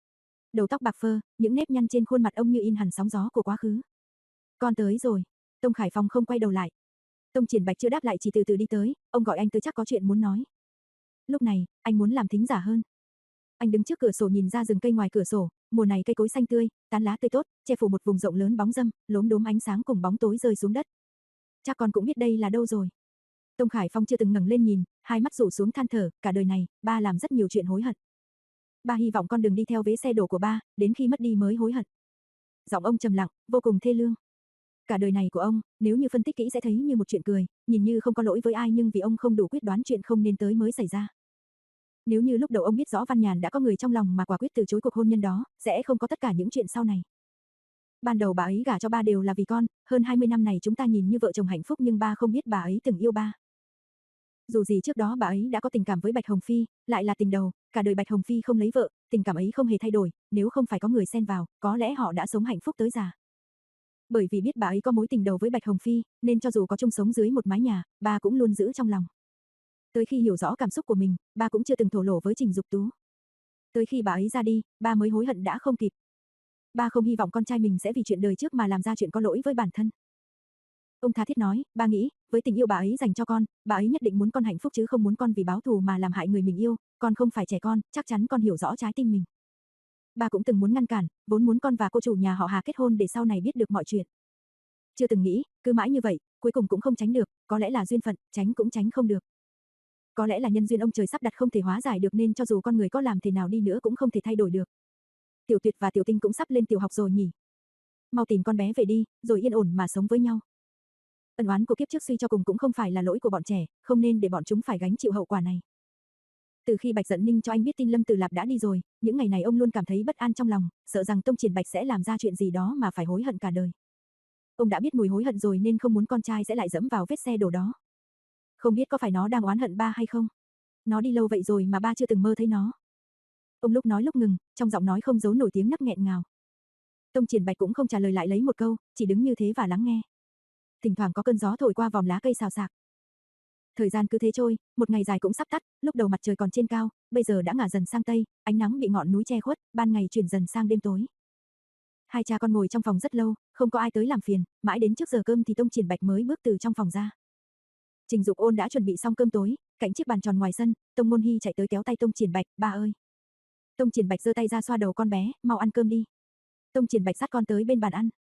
Đầu tóc bạc phơ, những nếp nhăn trên khuôn mặt ông như in hẳn sóng gió của quá khứ. Con tới rồi. Tông Khải Phong không quay đầu lại. Tông Triển Bạch chưa đáp lại chỉ từ từ đi tới, ông gọi anh tới chắc có chuyện muốn nói. Lúc này, anh muốn làm thính giả hơn. Anh đứng trước cửa sổ nhìn ra rừng cây ngoài cửa sổ, mùa này cây cối xanh tươi, tán lá tươi tốt, che phủ một vùng rộng lớn bóng râm, lốm đốm ánh sáng cùng bóng tối rơi xuống đất. Chắc con cũng biết đây là đâu rồi. Tông Khải Phong chưa từng ngẩng lên nhìn, hai mắt rủ xuống than thở, cả đời này, ba làm rất nhiều chuyện hối hận. Ba hy vọng con đừng đi theo vế xe đổ của ba, đến khi mất đi mới hối hận. Giọng ông trầm lặng, vô cùng thê lương. Cả đời này của ông, nếu như phân tích kỹ sẽ thấy như một chuyện cười, nhìn như không có lỗi với ai nhưng vì ông không đủ quyết đoán chuyện không nên tới mới xảy ra. Nếu như lúc đầu ông biết rõ Văn Nhàn đã có người trong lòng mà quả quyết từ chối cuộc hôn nhân đó, sẽ không có tất cả những chuyện sau này. Ban đầu bà ấy gả cho ba đều là vì con, hơn hai mươi năm này chúng ta nhìn như vợ chồng hạnh phúc nhưng ba không biết bà ấy từng yêu ba. Dù gì trước đó bà ấy đã có tình cảm với Bạch Hồng Phi, lại là tình đầu, cả đời Bạch Hồng Phi không lấy vợ, tình cảm ấy không hề thay đổi, nếu không phải có người xen vào, có lẽ họ đã sống hạnh phúc tới già. Bởi vì biết bà ấy có mối tình đầu với Bạch Hồng Phi, nên cho dù có chung sống dưới một mái nhà, ba cũng luôn giữ trong lòng. Tới khi hiểu rõ cảm xúc của mình, ba cũng chưa từng thổ lộ với Trình Dục Tú. Tới khi bà ấy ra đi, ba mới hối hận đã không kịp. Ba không hy vọng con trai mình sẽ vì chuyện đời trước mà làm ra chuyện có lỗi với bản thân. Ông tha thiết nói, ba nghĩ, với tình yêu bà ấy dành cho con, bà ấy nhất định muốn con hạnh phúc chứ không muốn con vì báo thù mà làm hại người mình yêu, con không phải trẻ con, chắc chắn con hiểu rõ trái tim mình. Ba cũng từng muốn ngăn cản, vốn muốn con và cô chủ nhà họ Hà kết hôn để sau này biết được mọi chuyện. Chưa từng nghĩ, cứ mãi như vậy, cuối cùng cũng không tránh được, có lẽ là duyên phận, tránh cũng tránh không được. Có lẽ là nhân duyên ông trời sắp đặt không thể hóa giải được nên cho dù con người có làm thế nào đi nữa cũng không thể thay đổi được. Tiểu Tuyệt và Tiểu Tinh cũng sắp lên tiểu học rồi nhỉ. Mau tìm con bé về đi, rồi yên ổn mà sống với nhau. Ân oán của kiếp trước suy cho cùng cũng không phải là lỗi của bọn trẻ, không nên để bọn chúng phải gánh chịu hậu quả này. Từ khi Bạch Dận Ninh cho anh biết tin Lâm Tử Lạp đã đi rồi, những ngày này ông luôn cảm thấy bất an trong lòng, sợ rằng Tông Triển Bạch sẽ làm ra chuyện gì đó mà phải hối hận cả đời. Ông đã biết mùi hối hận rồi nên không muốn con trai sẽ lại dẫm vào vết xe đổ đó. Không biết có phải nó đang oán hận ba hay không? Nó đi lâu vậy rồi mà ba chưa từng mơ thấy nó. Ông lúc nói lúc ngừng, trong giọng nói không giấu nổi tiếng nấc nghẹn ngào. Tông Triển Bạch cũng không trả lời lại lấy một câu, chỉ đứng như thế và lắng nghe. Thỉnh thoảng có cơn gió thổi qua vòm lá cây xào xạc. Thời gian cứ thế trôi, một ngày dài cũng sắp tắt, lúc đầu mặt trời còn trên cao, bây giờ đã ngả dần sang tây, ánh nắng bị ngọn núi che khuất, ban ngày chuyển dần sang đêm tối. Hai cha con ngồi trong phòng rất lâu, không có ai tới làm phiền, mãi đến trước giờ cơm thì Tông Triển Bạch mới bước từ trong phòng ra. Trình Dục Ôn đã chuẩn bị xong cơm tối, cạnh chiếc bàn tròn ngoài sân, Tông Ngôn Hy chạy tới kéo tay Tông Triển Bạch, "Ba ơi." Tông Triển Bạch giơ tay ra xoa đầu con bé, "Mau ăn cơm đi." Tông Triển Bạch dắt con tới bên bàn ăn.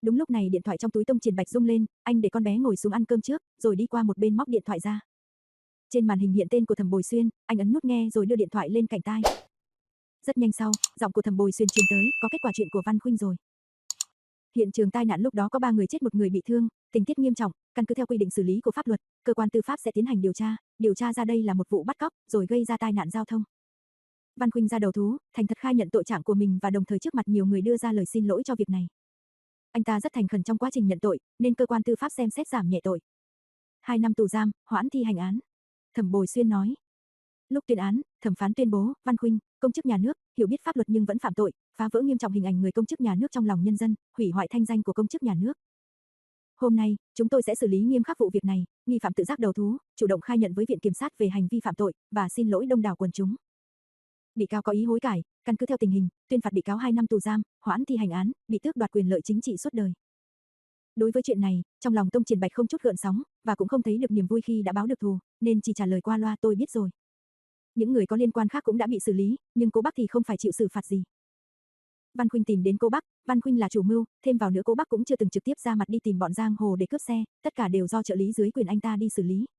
Đúng lúc này điện thoại trong túi Tông Triển Bạch rung lên, anh để con bé ngồi xuống ăn cơm trước, rồi đi qua một bên móc điện thoại ra. Trên màn hình hiện tên của Thẩm Bồi Xuyên, anh ấn nút nghe rồi đưa điện thoại lên cạnh tai. Rất nhanh sau, giọng của Thẩm Bồi Xuyên truyền tới, có kết quả chuyện của Văn Khuynh rồi. Hiện trường tai nạn lúc đó có ba người chết một người bị thương, tình tiết nghiêm trọng, căn cứ theo quy định xử lý của pháp luật, cơ quan tư pháp sẽ tiến hành điều tra, điều tra ra đây là một vụ bắt cóc, rồi gây ra tai nạn giao thông. Văn Khuynh ra đầu thú, thành thật khai nhận tội trạng của mình và đồng thời trước mặt nhiều người đưa ra lời xin lỗi cho việc này. Anh ta rất thành khẩn trong quá trình nhận tội, nên cơ quan tư pháp xem xét giảm nhẹ tội. Hai năm tù giam, hoãn thi hành án. Thẩm Bồi Xuyên nói. Lúc tuyên án, thẩm phán tuyên bố, Văn Khuynh, công chức nhà nước, hiểu biết pháp luật nhưng vẫn phạm tội, phá vỡ nghiêm trọng hình ảnh người công chức nhà nước trong lòng nhân dân, hủy hoại thanh danh của công chức nhà nước. Hôm nay, chúng tôi sẽ xử lý nghiêm khắc vụ việc này, nghi phạm tự giác đầu thú, chủ động khai nhận với viện kiểm sát về hành vi phạm tội và xin lỗi đông đảo quần chúng. Bị cáo có ý hối cải, căn cứ theo tình hình, tuyên phạt bị cáo hai năm tù giam, hoãn thi hành án, bị tước đoạt quyền lợi chính trị suốt đời. Đối với chuyện này, trong lòng Tông Triển Bạch không chút gợn sóng, và cũng không thấy được niềm vui khi đã báo được thù, nên chỉ trả lời qua loa tôi biết rồi. Những người có liên quan khác cũng đã bị xử lý, nhưng cô Bắc thì không phải chịu xử phạt gì. Văn Khuynh tìm đến cô Bắc, Văn Khuynh là chủ mưu, thêm vào nữa cô Bắc cũng chưa từng trực tiếp ra mặt đi tìm bọn giang hồ để cướp xe, tất cả đều do trợ lý dưới quyền anh ta đi xử lý.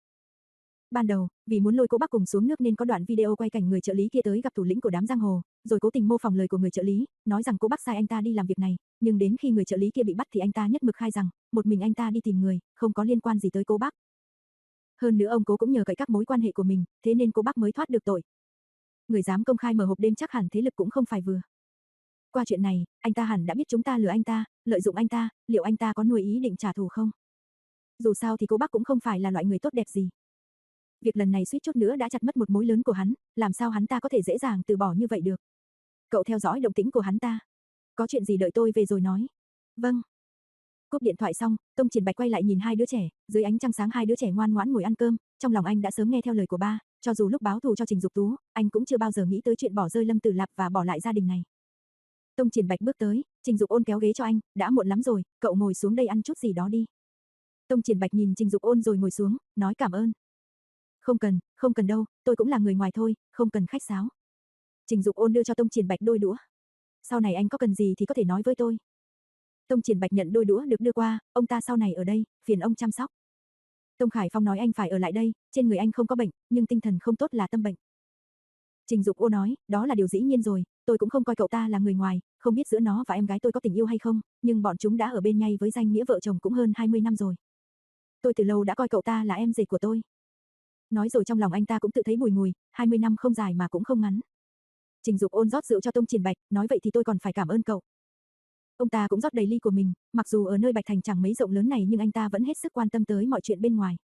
Ban đầu, vì muốn lôi cô Bắc cùng xuống nước nên có đoạn video quay cảnh người trợ lý kia tới gặp thủ lĩnh của đám giang hồ, rồi cố tình mô phỏng lời của người trợ lý, nói rằng cô Bắc sai anh ta đi làm việc này, nhưng đến khi người trợ lý kia bị bắt thì anh ta nhất mực khai rằng, một mình anh ta đi tìm người, không có liên quan gì tới cô Bắc. Hơn nữa ông cố cũng nhờ cậy các mối quan hệ của mình, thế nên cô Bắc mới thoát được tội. Người dám công khai mở hộp đêm chắc hẳn thế lực cũng không phải vừa. Qua chuyện này, anh ta hẳn đã biết chúng ta lừa anh ta, lợi dụng anh ta, liệu anh ta có nuôi ý định trả thù không? Dù sao thì cô Bắc cũng không phải là loại người tốt đẹp gì. Việc lần này suýt chút nữa đã chặt mất một mối lớn của hắn, làm sao hắn ta có thể dễ dàng từ bỏ như vậy được? Cậu theo dõi động tĩnh của hắn ta. Có chuyện gì đợi tôi về rồi nói. Vâng. Cúp điện thoại xong, Tông Triển Bạch quay lại nhìn hai đứa trẻ, dưới ánh trăng sáng hai đứa trẻ ngoan ngoãn ngồi ăn cơm, trong lòng anh đã sớm nghe theo lời của ba, cho dù lúc báo thù cho Trình Dục Tú, anh cũng chưa bao giờ nghĩ tới chuyện bỏ rơi Lâm Tử Lạp và bỏ lại gia đình này. Tông Triển Bạch bước tới, Trình Dục Ôn kéo ghế cho anh, đã muộn lắm rồi, cậu ngồi xuống đây ăn chút gì đó đi. Tông Triển Bạch nhìn Trình Dục Ôn rồi ngồi xuống, nói cảm ơn. Không cần, không cần đâu, tôi cũng là người ngoài thôi, không cần khách sáo. Trình Dục Ôn đưa cho Tông Triển Bạch đôi đũa. Sau này anh có cần gì thì có thể nói với tôi. Tông Triển Bạch nhận đôi đũa được đưa qua, ông ta sau này ở đây, phiền ông chăm sóc. Tông Khải Phong nói anh phải ở lại đây, trên người anh không có bệnh, nhưng tinh thần không tốt là tâm bệnh. Trình Dục Ôn nói, đó là điều dĩ nhiên rồi, tôi cũng không coi cậu ta là người ngoài, không biết giữa nó và em gái tôi có tình yêu hay không, nhưng bọn chúng đã ở bên nhau với danh nghĩa vợ chồng cũng hơn hai mươi năm rồi. Tôi từ lâu đã coi cậu ta là em rể của tôi. Nói rồi trong lòng anh ta cũng tự thấy bùi ngùi, hai mươi năm không dài mà cũng không ngắn. Trình Dục Ôn rót rượu cho Tông Triển Bạch, nói vậy thì tôi còn phải cảm ơn cậu. Ông ta cũng rót đầy ly của mình, mặc dù ở nơi Bạch Thành chẳng mấy rộng lớn này nhưng anh ta vẫn hết sức quan tâm tới mọi chuyện bên ngoài.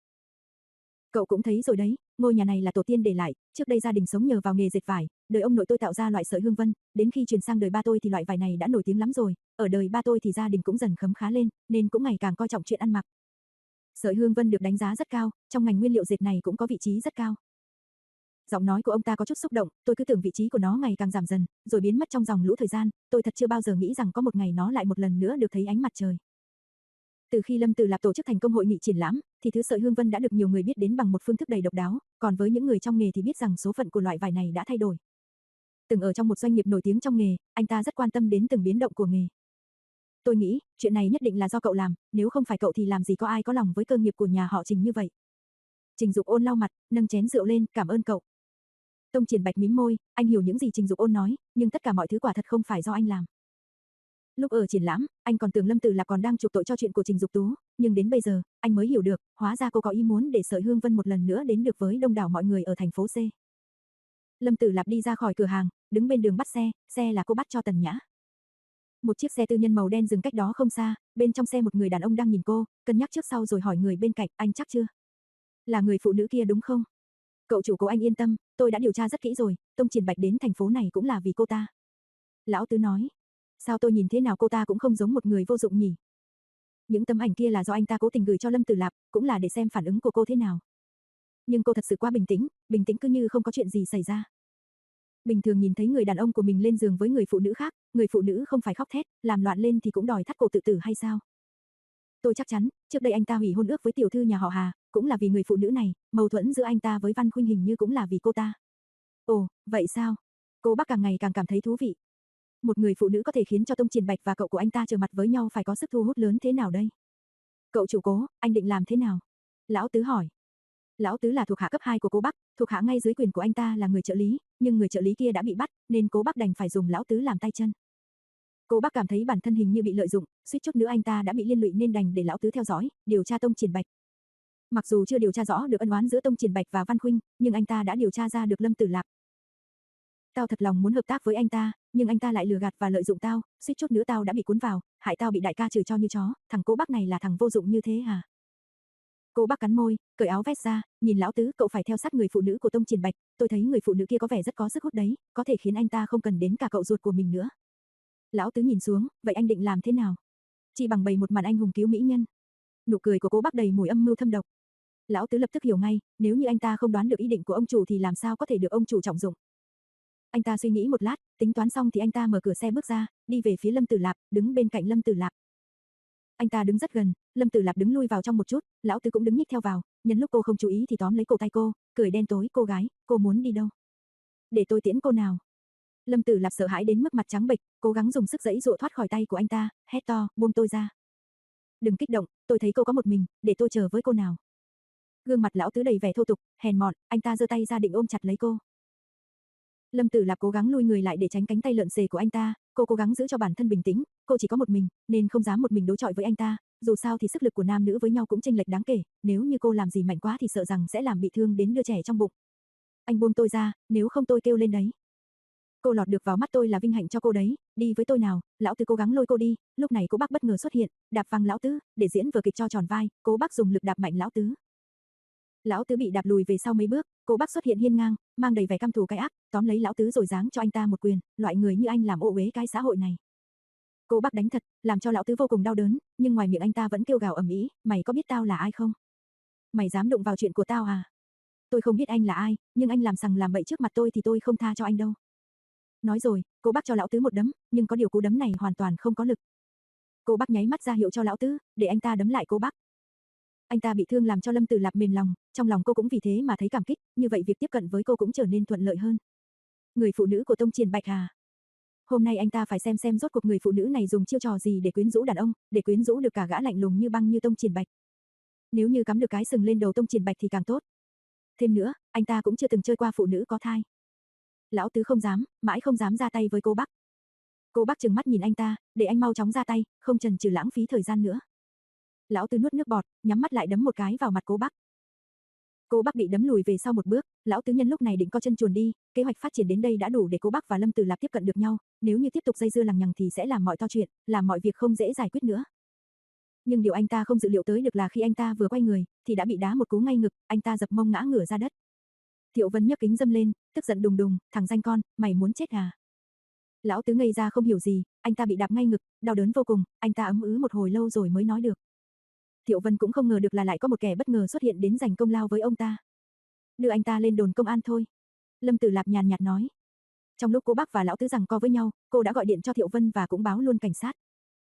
Cậu cũng thấy rồi đấy, ngôi nhà này là tổ tiên để lại, trước đây gia đình sống nhờ vào nghề dệt vải, đời ông nội tôi tạo ra loại sợi hương vân, đến khi truyền sang đời ba tôi thì loại vải này đã nổi tiếng lắm rồi, ở đời ba tôi thì gia đình cũng dần khấm khá lên, nên cũng ngày càng coi trọng chuyện ăn mặc. Sợi hương vân được đánh giá rất cao, trong ngành nguyên liệu dệt này cũng có vị trí rất cao. Giọng nói của ông ta có chút xúc động, tôi cứ tưởng vị trí của nó ngày càng giảm dần, rồi biến mất trong dòng lũ thời gian, tôi thật chưa bao giờ nghĩ rằng có một ngày nó lại một lần nữa được thấy ánh mặt trời. Từ khi Lâm Tử Lạp tổ chức thành công hội nghị triển lãm, thì thứ sợi hương vân đã được nhiều người biết đến bằng một phương thức đầy độc đáo, còn với những người trong nghề thì biết rằng số phận của loại vải này đã thay đổi. Từng ở trong một doanh nghiệp nổi tiếng trong nghề, anh ta rất quan tâm đến từng biến động của nghề. Tôi nghĩ, chuyện này nhất định là do cậu làm, nếu không phải cậu thì làm gì có ai có lòng với cơ nghiệp của nhà họ Trình như vậy. Trình Dục Ôn lau mặt, nâng chén rượu lên, cảm ơn cậu. Tông Triển Bạch mím môi, anh hiểu những gì Trình Dục Ôn nói, nhưng tất cả mọi thứ quả thật không phải do anh làm. Lúc ở triển lãm, anh còn tưởng Lâm Tử Lạp còn đang chuộc tội cho chuyện của Trình Dục Tú, nhưng đến bây giờ, anh mới hiểu được, hóa ra cô có ý muốn để Sợi Hương Vân một lần nữa đến được với đông đảo mọi người ở thành phố C. Lâm Tử Lạp đi ra khỏi cửa hàng, đứng bên đường bắt xe, xe là cô bắt cho Tần Nhã. Một chiếc xe tư nhân màu đen dừng cách đó không xa, bên trong xe một người đàn ông đang nhìn cô, cân nhắc trước sau rồi hỏi người bên cạnh, anh chắc chưa? Là người phụ nữ kia đúng không? Cậu chủ của anh yên tâm, tôi đã điều tra rất kỹ rồi, Tông Triển Bạch đến thành phố này cũng là vì cô ta. Lão Tứ nói, sao tôi nhìn thế nào cô ta cũng không giống một người vô dụng nhỉ? Những tấm ảnh kia là do anh ta cố tình gửi cho Lâm Tử Lạp, cũng là để xem phản ứng của cô thế nào. Nhưng cô thật sự quá bình tĩnh, bình tĩnh cứ như không có chuyện gì xảy ra. Bình thường nhìn thấy người đàn ông của mình lên giường với người phụ nữ khác, người phụ nữ không phải khóc thét, làm loạn lên thì cũng đòi thắt cổ tự tử hay sao? Tôi chắc chắn, trước đây anh ta hủy hôn ước với tiểu thư nhà họ Hà, cũng là vì người phụ nữ này, mâu thuẫn giữa anh ta với Văn Khuynh hình như cũng là vì cô ta. Ồ, vậy sao? Cô bác càng ngày càng cảm thấy thú vị. Một người phụ nữ có thể khiến cho Tông Triển Bạch và cậu của anh ta trở mặt với nhau phải có sức thu hút lớn thế nào đây? Cậu chủ Cố, anh định làm thế nào? Lão Tứ hỏi. Lão Tứ là thuộc hạ cấp hai của Cố Bắc, thuộc hạ ngay dưới quyền của anh ta là người trợ lý, nhưng người trợ lý kia đã bị bắt, nên Cố Bắc đành phải dùng Lão Tứ làm tay chân. Cố Bắc cảm thấy bản thân hình như bị lợi dụng, suýt chút nữa anh ta đã bị liên lụy nên đành để Lão Tứ theo dõi, điều tra Tông Triển Bạch. Mặc dù chưa điều tra rõ được ân oán giữa Tông Triển Bạch và Văn Khuynh, nhưng anh ta đã điều tra ra được Lâm Tử Lạp. Tao thật lòng muốn hợp tác với anh ta, nhưng anh ta lại lừa gạt và lợi dụng tao, suýt chút nữa tao đã bị cuốn vào, hại tao bị đại ca chửi cho như chó, thằng Cố Bắc này là thằng vô dụng như thế hả? Cố Bắc cắn môi, cởi áo vest ra, nhìn Lão Tứ, cậu phải theo sát người phụ nữ của Tông Triển Bạch, tôi thấy người phụ nữ kia có vẻ rất có sức hút đấy, có thể khiến anh ta không cần đến cả cậu ruột của mình nữa. Lão Tứ nhìn xuống, vậy anh định làm thế nào? Chỉ bằng bày một màn anh hùng cứu mỹ nhân. Nụ cười của Cố Bắc đầy mùi âm mưu thâm độc. Lão Tứ lập tức hiểu ngay, nếu như anh ta không đoán được ý định của ông chủ thì làm sao có thể được ông chủ trọng dụng. Anh ta suy nghĩ một lát, tính toán xong thì anh ta mở cửa xe bước ra, đi về phía Lâm Tử Lạp, đứng bên cạnh Lâm Tử Lạp. Anh ta đứng rất gần, Lâm Tử Lạp đứng lui vào trong một chút, Lão Tứ cũng đứng nhích theo vào, nhân lúc cô không chú ý thì tóm lấy cổ tay cô, cười đen tối, cô gái, cô muốn đi đâu? Để tôi tiễn cô nào. Lâm Tử Lạp sợ hãi đến mức mặt trắng bệch, cố gắng dùng sức giãy giụa thoát khỏi tay của anh ta, hét to, buông tôi ra. Đừng kích động, tôi thấy cô có một mình, để tôi chờ với cô nào. Gương mặt Lão Tứ đầy vẻ thô tục, hèn mọn, anh ta giơ tay ra định ôm chặt lấy cô. Lâm Tử Lạp cố gắng lui người lại để tránh cánh tay lợn xề của anh ta, cô cố gắng giữ cho bản thân bình tĩnh, cô chỉ có một mình, nên không dám một mình đối chọi với anh ta, dù sao thì sức lực của nam nữ với nhau cũng chênh lệch đáng kể, nếu như cô làm gì mạnh quá thì sợ rằng sẽ làm bị thương đến đứa trẻ trong bụng. Anh buông tôi ra, nếu không tôi kêu lên đấy. Cô lọt được vào mắt tôi là vinh hạnh cho cô đấy, đi với tôi nào. Lão Tứ cố gắng lôi cô đi, lúc này Cố Bắc bất ngờ xuất hiện, đạp văng Lão Tứ, để diễn vở kịch cho tròn vai, Cố Bắc dùng lực đạp mạnh Lão Tứ. Lão Tứ bị đạp lùi về sau mấy bước, Cố Bắc xuất hiện hiên ngang, mang đầy vẻ căm thù cái ác, tóm lấy Lão Tứ rồi giáng cho anh ta một quyền, loại người như anh làm ô uế cái xã hội này. Cố Bắc đánh thật, làm cho Lão Tứ vô cùng đau đớn, nhưng ngoài miệng anh ta vẫn kêu gào ầm ĩ, mày có biết tao là ai không? Mày dám đụng vào chuyện của tao à? Tôi không biết anh là ai, nhưng anh làm sằng làm bậy trước mặt tôi thì tôi không tha cho anh đâu. Nói rồi, Cố Bắc cho Lão Tứ một đấm, nhưng có điều cú đấm này hoàn toàn không có lực. Cố Bắc nháy mắt ra hiệu cho Lão Tứ, để anh ta đấm lại Cố Bắc. Anh ta bị thương làm cho Lâm Tử Lạp mềm lòng, trong lòng cô cũng vì thế mà thấy cảm kích, như vậy việc tiếp cận với cô cũng trở nên thuận lợi hơn. Người phụ nữ của Tông Triển Bạch à? Hôm nay anh ta phải xem xem rốt cuộc người phụ nữ này dùng chiêu trò gì để quyến rũ đàn ông, để quyến rũ được cả gã lạnh lùng như băng như Tông Triển Bạch. Nếu như cắm được cái sừng lên đầu Tông Triển Bạch thì càng tốt. Thêm nữa, anh ta cũng chưa từng chơi qua phụ nữ có thai. Lão Tứ không dám, mãi không dám ra tay với Cố Bắc. Cố Bắc trừng mắt nhìn anh ta, để anh mau chóng ra tay, không chần chừ lãng phí thời gian nữa. Lão Tứ nuốt nước bọt, nhắm mắt lại đấm một cái vào mặt Cố Bắc. Cố Bắc bị đấm lùi về sau một bước, Lão Tứ nhân lúc này định co chân chuồn đi, kế hoạch phát triển đến đây đã đủ để Cố Bắc và Lâm Tử Lạp tiếp cận được nhau, nếu như tiếp tục dây dưa lằng nhằng thì sẽ làm mọi to chuyện, làm mọi việc không dễ giải quyết nữa. Nhưng điều anh ta không dự liệu tới được là khi anh ta vừa quay người, thì đã bị đá một cú ngay ngực, anh ta dập mông ngã ngửa ra đất. Thiệu Vân nhấc kính dâm lên, tức giận đùng đùng, thằng danh con, mày muốn chết à? Lão Tứ ngây ra không hiểu gì, anh ta bị đạp ngay ngực, đau đớn vô cùng, anh ta ấm ứ một hồi lâu rồi mới nói được. Thiệu Vân cũng không ngờ được là lại có một kẻ bất ngờ xuất hiện đến giành công lao với ông ta. Đưa anh ta lên đồn công an thôi. Lâm Tử Lạp nhàn nhạt nói. Trong lúc Cố Bắc và Lão Tứ giằng co với nhau, cô đã gọi điện cho Thiệu Vân và cũng báo luôn cảnh sát.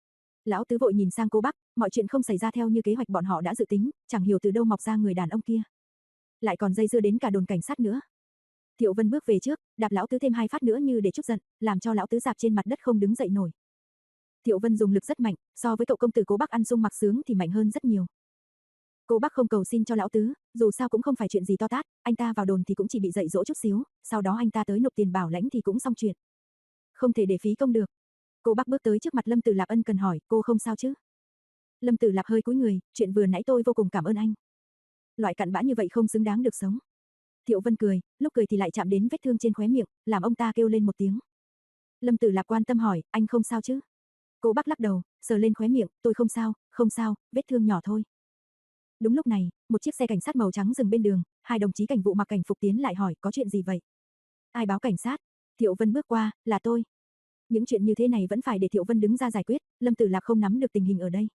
Lão Tứ vội nhìn sang Cố Bắc, mọi chuyện không xảy ra theo như kế hoạch bọn họ đã dự tính, chẳng hiểu từ đâu mọc ra người đàn ông kia. Lại còn dây dưa đến cả đồn cảnh sát nữa. Thiệu Vân bước về trước, đạp Lão Tứ thêm hai phát nữa như để trút giận, làm cho Lão Tứ dạp trên mặt đất không đứng dậy nổi. Thiệu Vân dùng lực rất mạnh, so với cậu công tử Cố Bắc ăn sung mặc sướng thì mạnh hơn rất nhiều. Cố Bắc không cầu xin cho Lão Tứ, dù sao cũng không phải chuyện gì to tát, anh ta vào đồn thì cũng chỉ bị dạy dỗ chút xíu, sau đó anh ta tới nộp tiền bảo lãnh thì cũng xong chuyện. Không thể để phí công được. Cố Bắc bước tới trước mặt Lâm Tử Lạp ân cần hỏi, cô không sao chứ? Lâm Tử Lạp hơi cúi người, chuyện vừa nãy tôi vô cùng cảm ơn anh. Loại cặn bã như vậy không xứng đáng được sống. Thiệu Vân cười, lúc cười thì lại chạm đến vết thương trên khóe miệng, làm ông ta kêu lên một tiếng. Lâm Tử Lạp quan tâm hỏi, anh không sao chứ? Cố Bắc lắc đầu, sờ lên khóe miệng, tôi không sao, không sao, vết thương nhỏ thôi. Đúng lúc này, một chiếc xe cảnh sát màu trắng dừng bên đường, hai đồng chí cảnh vụ mặc cảnh phục tiến lại hỏi, có chuyện gì vậy? Ai báo cảnh sát? Thiệu Vân bước qua, là tôi. Những chuyện như thế này vẫn phải để Thiệu Vân đứng ra giải quyết, Lâm Tử Lạp không nắm được tình hình ở đây.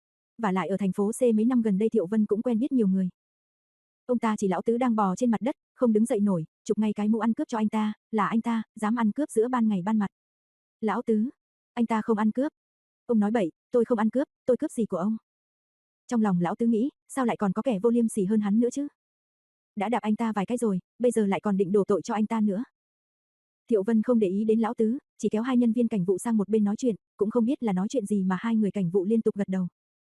Và lại ở thành phố C mấy năm gần đây Thiệu Vân cũng quen biết nhiều người. Ông ta chỉ Lão Tứ đang bò trên mặt đất, không đứng dậy nổi, chụp ngay cái mũ ăn cướp cho anh ta, là anh ta, dám ăn cướp giữa ban ngày ban mặt. Lão Tứ, anh ta không ăn cướp. Ông nói bậy, tôi không ăn cướp, tôi cướp gì của ông? Trong lòng Lão Tứ nghĩ, sao lại còn có kẻ vô liêm sỉ hơn hắn nữa chứ? Đã đạp anh ta vài cái rồi, bây giờ lại còn định đổ tội cho anh ta nữa. Thiệu Vân không để ý đến lão tứ, chỉ kéo hai nhân viên cảnh vụ sang một bên nói chuyện, cũng không biết là nói chuyện gì mà hai người cảnh vụ liên tục gật đầu.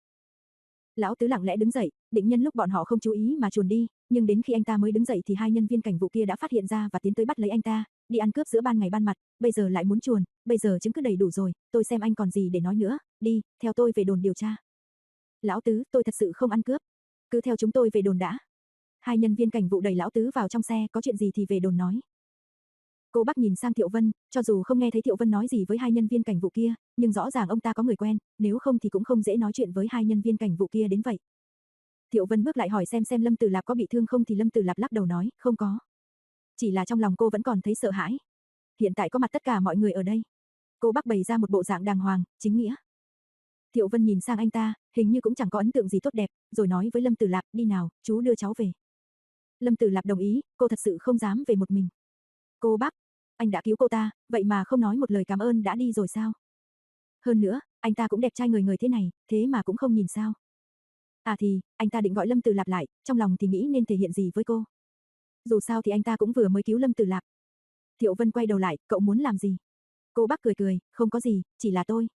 Lão tứ lặng lẽ đứng dậy, định nhân lúc bọn họ không chú ý mà chuồn đi, nhưng đến khi anh ta mới đứng dậy thì hai nhân viên cảnh vụ kia đã phát hiện ra và tiến tới bắt lấy anh ta, đi ăn cướp giữa ban ngày ban mặt, bây giờ lại muốn chuồn, bây giờ chứng cứ đầy đủ rồi, tôi xem anh còn gì để nói nữa, đi, theo tôi về đồn điều tra. Lão tứ, tôi thật sự không ăn cướp, cứ theo chúng tôi về đồn đã. Hai nhân viên cảnh vụ đẩy lão tứ vào trong xe, có chuyện gì thì về đồn nói. Cô bác nhìn sang Thiệu Vân, cho dù không nghe thấy Thiệu Vân nói gì với hai nhân viên cảnh vụ kia, nhưng rõ ràng ông ta có người quen, nếu không thì cũng không dễ nói chuyện với hai nhân viên cảnh vụ kia đến vậy. Thiệu Vân bước lại hỏi xem xem Lâm Tử Lạp có bị thương không thì Lâm Tử Lạp lắc đầu nói, không có. Chỉ là trong lòng cô vẫn còn thấy sợ hãi. Hiện tại có mặt tất cả mọi người ở đây. Cô bác bày ra một bộ dạng đàng hoàng, chính nghĩa. Thiệu Vân nhìn sang anh ta, hình như cũng chẳng có ấn tượng gì tốt đẹp, rồi nói với Lâm Tử Lạp, đi nào, chú đưa cháu về. Lâm Tử Lạp đồng ý, cô thật sự không dám về một mình. Cô bác, anh đã cứu cô ta, vậy mà không nói một lời cảm ơn đã đi rồi sao? Hơn nữa, anh ta cũng đẹp trai người người thế này, thế mà cũng không nhìn sao? À thì, anh ta định gọi Lâm Tử Lạp lại, trong lòng thì nghĩ nên thể hiện gì với cô. Dù sao thì anh ta cũng vừa mới cứu Lâm Tử Lạp. Thiệu Vân quay đầu lại, cậu muốn làm gì? Cô bác cười cười, không có gì, chỉ là tôi.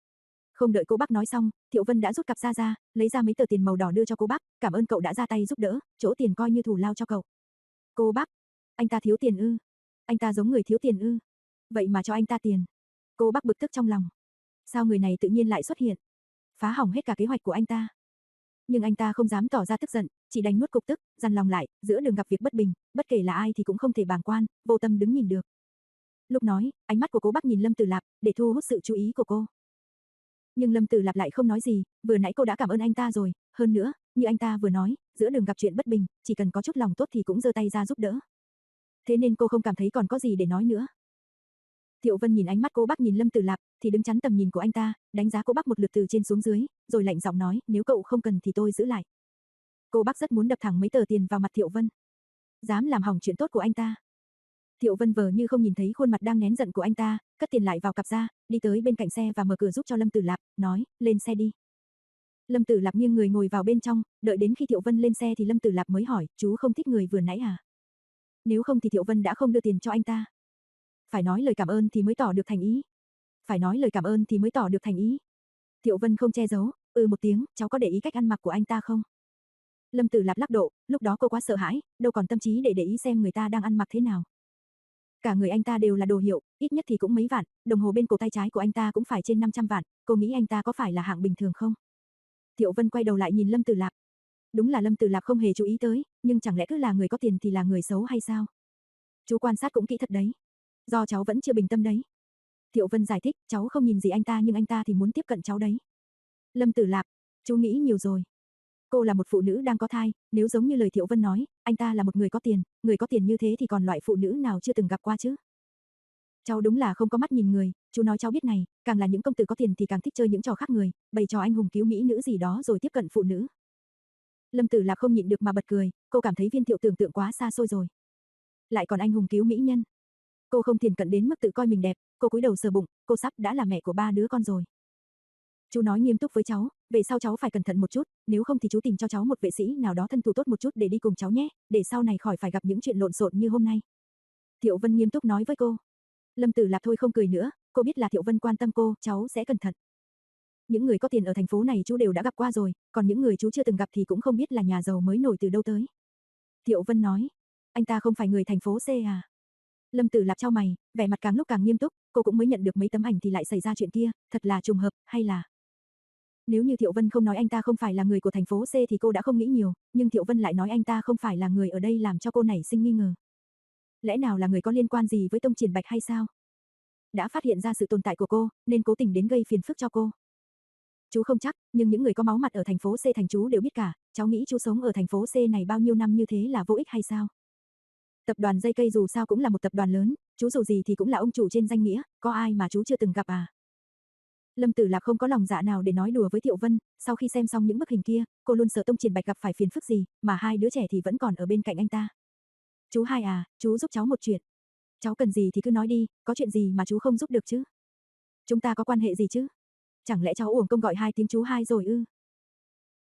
Không đợi cô bác nói xong, Thiệu Vân đã rút cặp ra ra, lấy ra mấy tờ tiền màu đỏ đưa cho cô bác, cảm ơn cậu đã ra tay giúp đỡ, chỗ tiền coi như thù lao cho cậu. Cô bác, anh ta thiếu tiền ư? Anh ta giống người thiếu tiền ư? Vậy mà cho anh ta tiền. Cô bác bực tức trong lòng. Sao người này tự nhiên lại xuất hiện? Phá hỏng hết cả kế hoạch của anh ta. Nhưng anh ta không dám tỏ ra tức giận, chỉ đành nuốt cục tức, dằn lòng lại, giữa đường gặp việc bất bình, bất kể là ai thì cũng không thể bàng quan, vô tâm đứng nhìn được. Lúc nói, ánh mắt của cô bác nhìn Lâm Tử Lạp, để thu hút sự chú ý của cô. Nhưng Lâm Tử Lạp lại không nói gì, vừa nãy cô đã cảm ơn anh ta rồi, hơn nữa, như anh ta vừa nói, giữa đường gặp chuyện bất bình, chỉ cần có chút lòng tốt thì cũng giơ tay ra giúp đỡ. Thế nên cô không cảm thấy còn có gì để nói nữa. Thiệu Vân nhìn ánh mắt cô bác nhìn Lâm Tử Lạp, thì đứng chắn tầm nhìn của anh ta, đánh giá cô bác một lượt từ trên xuống dưới, rồi lạnh giọng nói, nếu cậu không cần thì tôi giữ lại. Cô bác rất muốn đập thẳng mấy tờ tiền vào mặt Thiệu Vân. Dám làm hỏng chuyện tốt của anh ta. Thiệu Vân vờ như không nhìn thấy khuôn mặt đang nén giận của anh ta, cất tiền lại vào cặp ra, đi tới bên cạnh xe và mở cửa giúp cho Lâm Tử Lạp, nói, lên xe đi. Lâm Tử Lạp nghiêng người ngồi vào bên trong, đợi đến khi Thiệu Vân lên xe thì Lâm Tử Lạp mới hỏi, chú không thích người vừa nãy à? Nếu không thì Thiệu Vân đã không đưa tiền cho anh ta. Phải nói lời cảm ơn thì mới tỏ được thành ý. Phải nói lời cảm ơn thì mới tỏ được thành ý. Thiệu Vân không che giấu, ừ một tiếng, cháu có để ý cách ăn mặc của anh ta không? Lâm Tử Lạp lắc độ, lúc đó cô quá sợ hãi, đâu còn tâm trí để để ý xem người ta đang ăn mặc thế nào. Cả người anh ta đều là đồ hiệu, ít nhất thì cũng mấy vạn, đồng hồ bên cổ tay trái của anh ta cũng phải trên năm trăm vạn, cô nghĩ anh ta có phải là hạng bình thường không? Thiệu Vân quay đầu lại nhìn Lâm Tử Lạp. Đúng là Lâm Tử Lạp không hề chú ý tới, nhưng chẳng lẽ cứ là người có tiền thì là người xấu hay sao? Chú quan sát cũng kỹ thật đấy. Do cháu vẫn chưa bình tâm đấy. Thiệu Vân giải thích, cháu không nhìn gì anh ta nhưng anh ta thì muốn tiếp cận cháu đấy. Lâm Tử Lạp, chú nghĩ nhiều rồi. Cô là một phụ nữ đang có thai, nếu giống như lời Thiệu Vân nói, anh ta là một người có tiền, người có tiền như thế thì còn loại phụ nữ nào chưa từng gặp qua chứ? Cháu đúng là không có mắt nhìn người, chú nói cháu biết này, càng là những công tử có tiền thì càng thích chơi những trò khác người, bày trò anh hùng cứu mỹ nữ gì đó rồi tiếp cận phụ nữ. Lâm Tử Lạp không nhịn được mà bật cười, cô cảm thấy Viên Thiệu tưởng tượng quá xa xôi rồi. Lại còn anh hùng cứu mỹ nhân. Cô không thiền cận đến mức tự coi mình đẹp, cô cúi đầu sờ bụng, cô sắp đã là mẹ của ba đứa con rồi. Chú nói nghiêm túc với cháu, về sau cháu phải cẩn thận một chút, nếu không thì chú tìm cho cháu một vệ sĩ nào đó thân thủ tốt một chút để đi cùng cháu nhé, để sau này khỏi phải gặp những chuyện lộn xộn như hôm nay. Thiệu Vân nghiêm túc nói với cô. Lâm Tử Lạp thôi không cười nữa, cô biết là Thiệu Vân quan tâm cô, cháu sẽ cẩn thận. Những người có tiền ở thành phố này chú đều đã gặp qua rồi, còn những người chú chưa từng gặp thì cũng không biết là nhà giàu mới nổi từ đâu tới. Thiệu Vân nói, anh ta không phải người thành phố C à? Lâm Tử Lạp chau mày, vẻ mặt càng lúc càng nghiêm túc, cô cũng mới nhận được mấy tấm ảnh thì lại xảy ra chuyện kia, thật là trùng hợp, hay là... Nếu như Thiệu Vân không nói anh ta không phải là người của thành phố C thì cô đã không nghĩ nhiều, nhưng Thiệu Vân lại nói anh ta không phải là người ở đây làm cho cô nảy sinh nghi ngờ. Lẽ nào là người có liên quan gì với Tông Triển Bạch hay sao? Đã phát hiện ra sự tồn tại của cô, nên cố tình đến gây phiền phức cho cô. Chú không chắc, nhưng những người có máu mặt ở thành phố C thành chú đều biết cả, cháu nghĩ chú sống ở thành phố C này bao nhiêu năm như thế là vô ích hay sao? Tập đoàn dây cây dù sao cũng là một tập đoàn lớn, chú dù gì thì cũng là ông chủ trên danh nghĩa, có ai mà chú chưa từng gặp à? Lâm Tử Lạp không có lòng dạ nào để nói đùa với Thiệu Vân, sau khi xem xong những bức hình kia, cô luôn sợ Tông Triển Bạch gặp phải phiền phức gì, mà hai đứa trẻ thì vẫn còn ở bên cạnh anh ta. Chú hai à, chú giúp cháu một chuyện. Cháu cần gì thì cứ nói đi, có chuyện gì mà chú không giúp được chứ? Chúng ta có quan hệ gì chứ? Chẳng lẽ cháu uổng công gọi hai tiếng chú hai rồi ư?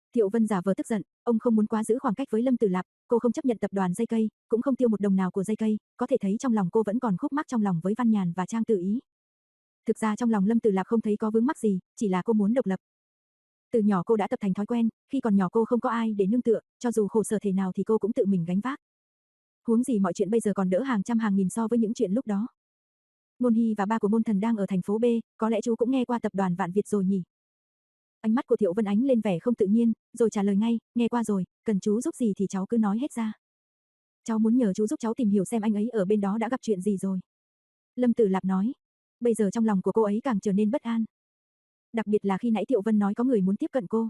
Thiệu Vân giả vờ tức giận, ông không muốn quá giữ khoảng cách với Lâm Tử Lạp, cô không chấp nhận tập đoàn dây cây, cũng không tiêu một đồng nào của dây cây, có thể thấy trong lòng cô vẫn còn khúc mắc trong lòng với Văn Nhàn và Trang Tử Ý. Thực ra trong lòng Lâm Tử Lạp không thấy có vướng mắc gì, chỉ là cô muốn độc lập. Từ nhỏ cô đã tập thành thói quen, khi còn nhỏ cô không có ai để nương tựa, cho dù khổ sở thế nào thì cô cũng tự mình gánh vác. Huống gì mọi chuyện bây giờ còn đỡ hàng trăm hàng nghìn so với những chuyện lúc đó. Ngôn Hy và ba của Ngôn Thần đang ở thành phố B, có lẽ chú cũng nghe qua tập đoàn Vạn Việt rồi nhỉ? Ánh mắt của Thiệu Vân ánh lên vẻ không tự nhiên, rồi trả lời ngay, nghe qua rồi, cần chú giúp gì thì cháu cứ nói hết ra. Cháu muốn nhờ chú giúp cháu tìm hiểu xem anh ấy ở bên đó đã gặp chuyện gì rồi. Lâm Tử Lạp nói, bây giờ trong lòng của cô ấy càng trở nên bất an. Đặc biệt là khi nãy Thiệu Vân nói có người muốn tiếp cận cô.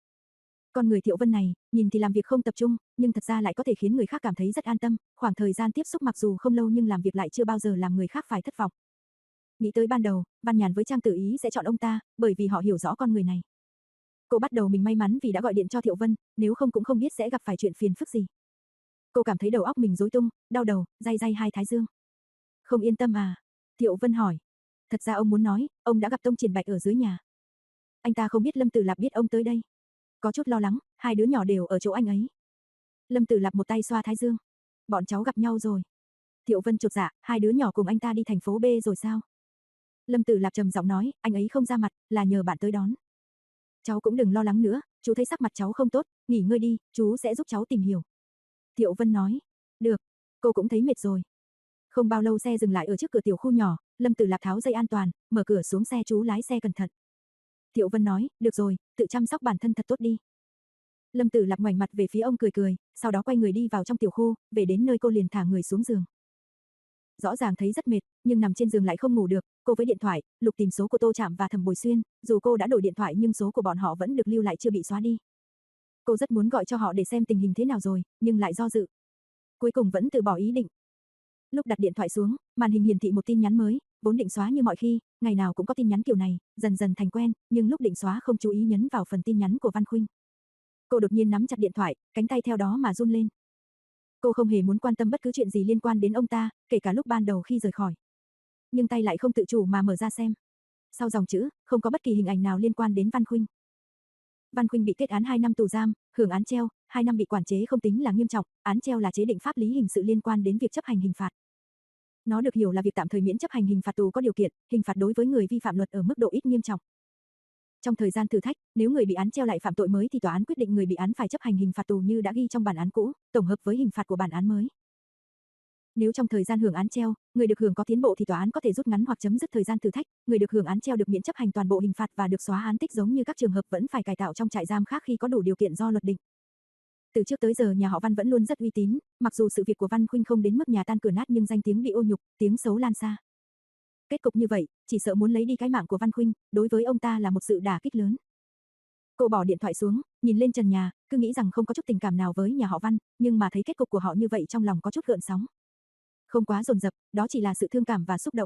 Con người Thiệu Vân này, nhìn thì làm việc không tập trung, nhưng thật ra lại có thể khiến người khác cảm thấy rất an tâm, khoảng thời gian tiếp xúc mặc dù không lâu nhưng làm việc lại chưa bao giờ làm người khác phải thất vọng. Nghĩ tới ban đầu, Văn Nhàn với Trang Tử Ý sẽ chọn ông ta, bởi vì họ hiểu rõ con người này. Cô bắt đầu mình may mắn vì đã gọi điện cho Thiệu Vân, nếu không cũng không biết sẽ gặp phải chuyện phiền phức gì. Cô cảm thấy đầu óc mình rối tung, đau đầu, day day hai thái dương. Không yên tâm à? Thiệu Vân hỏi. Thật ra ông muốn nói, ông đã gặp Tông Triển Bạch ở dưới nhà. Anh ta không biết Lâm Tử Lạp biết ông tới đây. Có chút lo lắng, hai đứa nhỏ đều ở chỗ anh ấy. Lâm Tử Lạp một tay xoa thái dương. Bọn cháu gặp nhau rồi. Thiệu Vân chột dạ, hai đứa nhỏ cùng anh ta đi thành phố B rồi sao? Lâm Tử Lạp trầm giọng nói, anh ấy không ra mặt, là nhờ bạn tới đón. Cháu cũng đừng lo lắng nữa, chú thấy sắc mặt cháu không tốt, nghỉ ngơi đi, chú sẽ giúp cháu tìm hiểu. Thiệu Vân nói, được, cô cũng thấy mệt rồi. Không bao lâu xe dừng lại ở trước cửa tiểu khu nhỏ, Lâm Tử Lạp tháo dây an toàn, mở cửa xuống xe chú lái xe cẩn thận. Thiệu Vân nói, được rồi, tự chăm sóc bản thân thật tốt đi. Lâm Tử Lạp ngoảnh mặt về phía ông cười cười, sau đó quay người đi vào trong tiểu khu, về đến nơi cô liền thả người xuống giường. Rõ ràng thấy rất mệt, nhưng nằm trên giường lại không ngủ được, cô với điện thoại, lục tìm số của Tô Trạm và Thẩm Bồi Xuyên, dù cô đã đổi điện thoại nhưng số của bọn họ vẫn được lưu lại chưa bị xóa đi. Cô rất muốn gọi cho họ để xem tình hình thế nào rồi, nhưng lại do dự. Cuối cùng vẫn từ bỏ ý định. Lúc đặt điện thoại xuống, màn hình hiển thị một tin nhắn mới, vốn định xóa như mọi khi, ngày nào cũng có tin nhắn kiểu này, dần dần thành quen, nhưng lúc định xóa không chú ý nhấn vào phần tin nhắn của Văn Khuynh. Cô đột nhiên nắm chặt điện thoại, cánh tay theo đó mà run lên. Cô không hề muốn quan tâm bất cứ chuyện gì liên quan đến ông ta, kể cả lúc ban đầu khi rời khỏi. Nhưng tay lại không tự chủ mà mở ra xem. Sau dòng chữ, không có bất kỳ hình ảnh nào liên quan đến Văn Khuynh. Văn Khuynh bị kết án hai năm tù giam, hưởng án treo, hai năm bị quản chế không tính là nghiêm trọng, án treo là chế định pháp lý hình sự liên quan đến việc chấp hành hình phạt. Nó được hiểu là việc tạm thời miễn chấp hành hình phạt tù có điều kiện, hình phạt đối với người vi phạm luật ở mức độ ít nghiêm trọng. Trong thời gian thử thách, nếu người bị án treo lại phạm tội mới thì tòa án quyết định người bị án phải chấp hành hình phạt tù như đã ghi trong bản án cũ, tổng hợp với hình phạt của bản án mới. Nếu trong thời gian hưởng án treo, người được hưởng có tiến bộ thì tòa án có thể rút ngắn hoặc chấm dứt thời gian thử thách, người được hưởng án treo được miễn chấp hành toàn bộ hình phạt và được xóa án tích giống như các trường hợp vẫn phải cải tạo trong trại giam khác khi có đủ điều kiện do luật định. Từ trước tới giờ nhà họ Văn vẫn luôn rất uy tín, mặc dù sự việc của Văn Khuynh không đến mức nhà tan cửa nát nhưng danh tiếng bị ô nhục, tiếng xấu lan xa. Kết cục như vậy, chỉ sợ muốn lấy đi cái mạng của Văn Khuynh, đối với ông ta là một sự đả kích lớn. Cô bỏ điện thoại xuống, nhìn lên trần nhà, cứ nghĩ rằng không có chút tình cảm nào với nhà họ Văn, nhưng mà thấy kết cục của họ như vậy trong lòng có chút gợn sóng. Không quá dồn dập, đó chỉ là sự thương cảm và xúc động.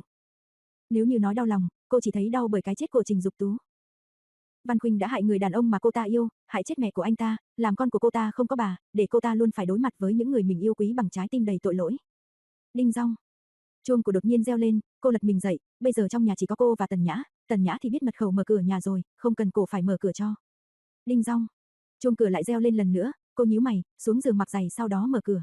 Nếu như nói đau lòng, cô chỉ thấy đau bởi cái chết của Trình Dục Tú. Văn Khuynh đã hại người đàn ông mà cô ta yêu, hại chết mẹ của anh ta, làm con của cô ta không có bà, để cô ta luôn phải đối mặt với những người mình yêu quý bằng trái tim đầy tội lỗi. Đinh dong. Chuông của đột nhiên reo lên, cô lật mình dậy, bây giờ trong nhà chỉ có cô và Tần Nhã, Tần Nhã thì biết mật khẩu mở cửa nhà rồi, không cần cô phải mở cửa cho. Đinh dong. Chuông cửa lại reo lên lần nữa, cô nhíu mày, xuống giường mặc giày sau đó mở cửa.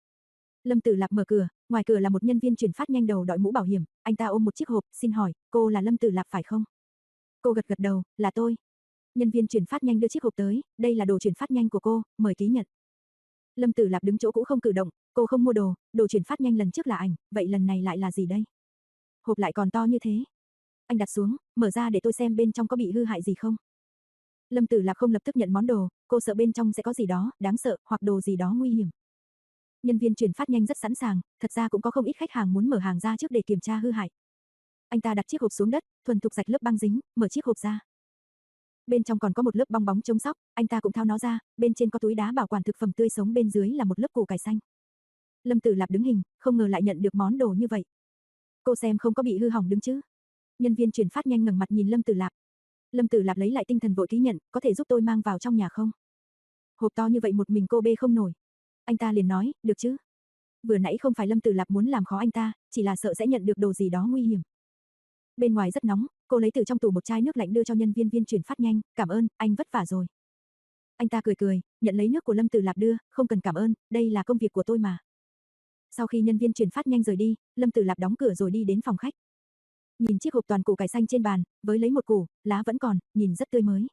Lâm Tử Lạp mở cửa, ngoài cửa là một nhân viên chuyển phát nhanh đầu đội mũ bảo hiểm, anh ta ôm một chiếc hộp, xin hỏi, cô là Lâm Tử Lạp phải không? Cô gật gật đầu, là tôi. Nhân viên chuyển phát nhanh đưa chiếc hộp tới, đây là đồ chuyển phát nhanh của cô, mời ký nhận. Lâm Tử Lạp đứng chỗ cũ không cử động, cô không mua đồ, đồ chuyển phát nhanh lần trước là ảnh, vậy lần này lại là gì đây? Hộp lại còn to như thế. Anh đặt xuống, mở ra để tôi xem bên trong có bị hư hại gì không. Lâm Tử Lạp không lập tức nhận món đồ, cô sợ bên trong sẽ có gì đó, đáng sợ, hoặc đồ gì đó nguy hiểm. Nhân viên chuyển phát nhanh rất sẵn sàng, thật ra cũng có không ít khách hàng muốn mở hàng ra trước để kiểm tra hư hại. Anh ta đặt chiếc hộp xuống đất, thuần thục rạch lớp băng dính, mở chiếc hộp ra. Bên trong còn có một lớp bong bóng chống sóc, anh ta cũng tháo nó ra, bên trên có túi đá bảo quản thực phẩm tươi sống, bên dưới là một lớp củ cải xanh. Lâm Tử Lạp đứng hình, không ngờ lại nhận được món đồ như vậy. Cô xem không có bị hư hỏng đứng chứ? Nhân viên chuyển phát nhanh ngẩng mặt nhìn Lâm Tử Lạp. Lâm Tử Lạp lấy lại tinh thần vội ký nhận, có thể giúp tôi mang vào trong nhà không? Hộp to như vậy một mình cô bê không nổi. Anh ta liền nói, được chứ? Vừa nãy không phải Lâm Tử Lạp muốn làm khó anh ta, chỉ là sợ sẽ nhận được đồ gì đó nguy hiểm. Bên ngoài rất nóng, cô lấy từ trong tủ một chai nước lạnh đưa cho nhân viên viên chuyển phát nhanh, cảm ơn, anh vất vả rồi. Anh ta cười cười, nhận lấy nước của Lâm Tử Lạp đưa, không cần cảm ơn, đây là công việc của tôi mà. Sau khi nhân viên chuyển phát nhanh rời đi, Lâm Tử Lạp đóng cửa rồi đi đến phòng khách. Nhìn chiếc hộp toàn củ cải xanh trên bàn, với lấy một củ, lá vẫn còn, nhìn rất tươi mới.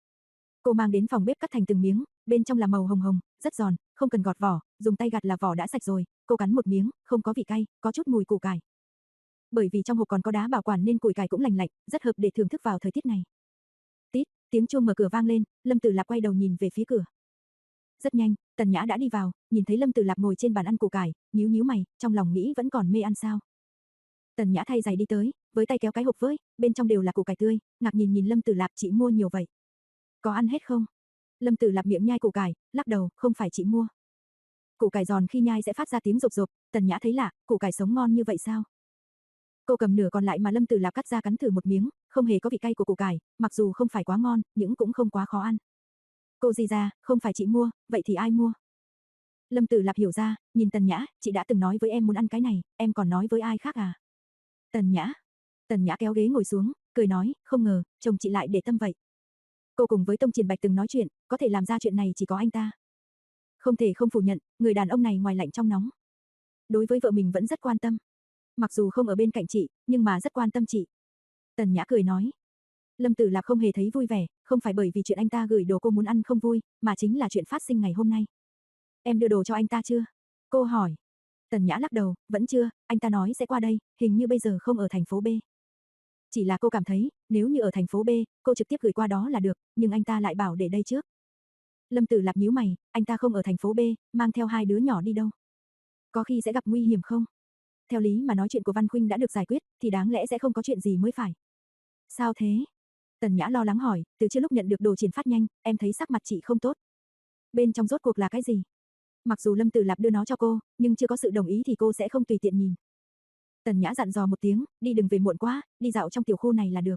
Cô mang đến phòng bếp cắt thành từng miếng, bên trong là màu hồng hồng, rất giòn, không cần gọt vỏ, dùng tay gặt là vỏ đã sạch rồi, cô cắn một miếng, không có vị cay, có chút mùi củ cải. Bởi vì trong hộp còn có đá bảo quản nên củ cải cũng lành lạnh, rất hợp để thưởng thức vào thời tiết này. Tít, tiếng chuông mở cửa vang lên, Lâm Tử Lạp quay đầu nhìn về phía cửa. Rất nhanh, Tần Nhã đã đi vào, nhìn thấy Lâm Tử Lạp ngồi trên bàn ăn củ cải, nhíu nhíu mày, trong lòng nghĩ vẫn còn mê ăn sao. Tần Nhã thay giày đi tới, với tay kéo cái hộp với, bên trong đều là củ cải tươi, ngạc nhìn nhìn Lâm Tử Lạp, chị mua nhiều vậy. Có ăn hết không? Lâm Tử Lạp miệng nhai củ cải, lắc đầu, không phải chị mua. Củ cải giòn khi nhai sẽ phát ra tiếng rộp rộp, Tần Nhã thấy lạ, củ cải sống ngon như vậy sao? Cô cầm nửa còn lại mà Lâm Tử Lạp cắt ra cắn thử một miếng, không hề có vị cay của củ cải, mặc dù không phải quá ngon, nhưng cũng không quá khó ăn. Cô gì ra, không phải chị mua, vậy thì ai mua? Lâm Tử Lạp hiểu ra, nhìn Tần Nhã, chị đã từng nói với em muốn ăn cái này, em còn nói với ai khác à? Tần Nhã. Tần Nhã kéo ghế ngồi xuống, cười nói, không ngờ, chồng chị lại để tâm vậy. Cô cùng với Tông Triển Bạch từng nói chuyện, có thể làm ra chuyện này chỉ có anh ta. Không thể không phủ nhận, người đàn ông này ngoài lạnh trong nóng. Đối với vợ mình vẫn rất quan tâm. Mặc dù không ở bên cạnh chị, nhưng mà rất quan tâm chị. Tần Nhã cười nói. Lâm Tử Lạp không hề thấy vui vẻ, không phải bởi vì chuyện anh ta gửi đồ cô muốn ăn không vui, mà chính là chuyện phát sinh ngày hôm nay. Em đưa đồ cho anh ta chưa? Cô hỏi. Tần Nhã lắc đầu, vẫn chưa, anh ta nói sẽ qua đây, hình như bây giờ không ở thành phố B. Chỉ là cô cảm thấy, nếu như ở thành phố B, cô trực tiếp gửi qua đó là được, nhưng anh ta lại bảo để đây trước. Lâm Tử Lạp nhíu mày, anh ta không ở thành phố B, mang theo hai đứa nhỏ đi đâu? Có khi sẽ gặp nguy hiểm không? Theo lý mà nói chuyện của Văn Khuynh đã được giải quyết, thì đáng lẽ sẽ không có chuyện gì mới phải. Sao thế? Tần Nhã lo lắng hỏi, từ trước lúc nhận được đồ chuyển phát nhanh, em thấy sắc mặt chị không tốt. Bên trong rốt cuộc là cái gì? Mặc dù Lâm Tử Lạp đưa nó cho cô, nhưng chưa có sự đồng ý thì cô sẽ không tùy tiện nhìn. Tần Nhã dặn dò một tiếng, đi đừng về muộn quá, đi dạo trong tiểu khu này là được.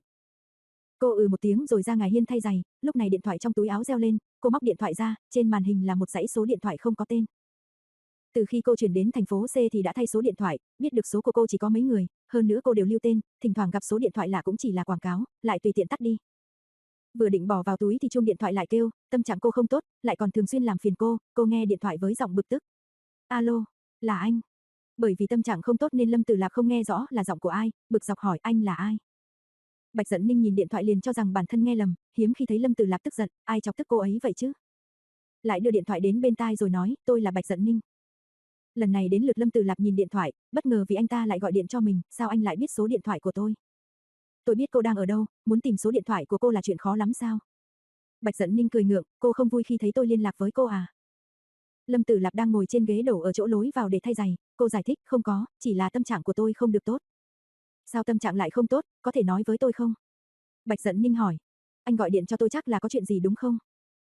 Cô ừ một tiếng rồi ra ngoài hiên thay giày, lúc này điện thoại trong túi áo reo lên, cô móc điện thoại ra, trên màn hình là một dãy số điện thoại không có tên. Từ khi cô chuyển đến thành phố C thì đã thay số điện thoại, biết được số của cô chỉ có mấy người, hơn nữa cô đều lưu tên, thỉnh thoảng gặp số điện thoại lạ cũng chỉ là quảng cáo, lại tùy tiện tắt đi. Vừa định bỏ vào túi thì chuông điện thoại lại kêu, tâm trạng cô không tốt, lại còn thường xuyên làm phiền cô, cô nghe điện thoại với giọng bực tức. Alo, là anh. Bởi vì tâm trạng không tốt nên Lâm Tử Lạp không nghe rõ là giọng của ai, bực dọc hỏi anh là ai. Bạch Dận Ninh nhìn điện thoại liền cho rằng bản thân nghe lầm, hiếm khi thấy Lâm Tử Lạp tức giận, ai chọc tức cô ấy vậy chứ. Lại đưa điện thoại đến bên tai rồi nói, tôi là Bạch Dận Ninh. Lần này đến lượt Lâm Tử Lạp nhìn điện thoại, bất ngờ vì anh ta lại gọi điện cho mình, sao anh lại biết số điện thoại của tôi? Tôi biết cô đang ở đâu, muốn tìm số điện thoại của cô là chuyện khó lắm sao? Bạch Dận Ninh cười ngượng, cô không vui khi thấy tôi liên lạc với cô à? Lâm Tử Lạp đang ngồi trên ghế đổ ở chỗ lối vào để thay giày, cô giải thích, không có, chỉ là tâm trạng của tôi không được tốt. Sao tâm trạng lại không tốt, có thể nói với tôi không? Bạch Dận Ninh hỏi, anh gọi điện cho tôi chắc là có chuyện gì đúng không?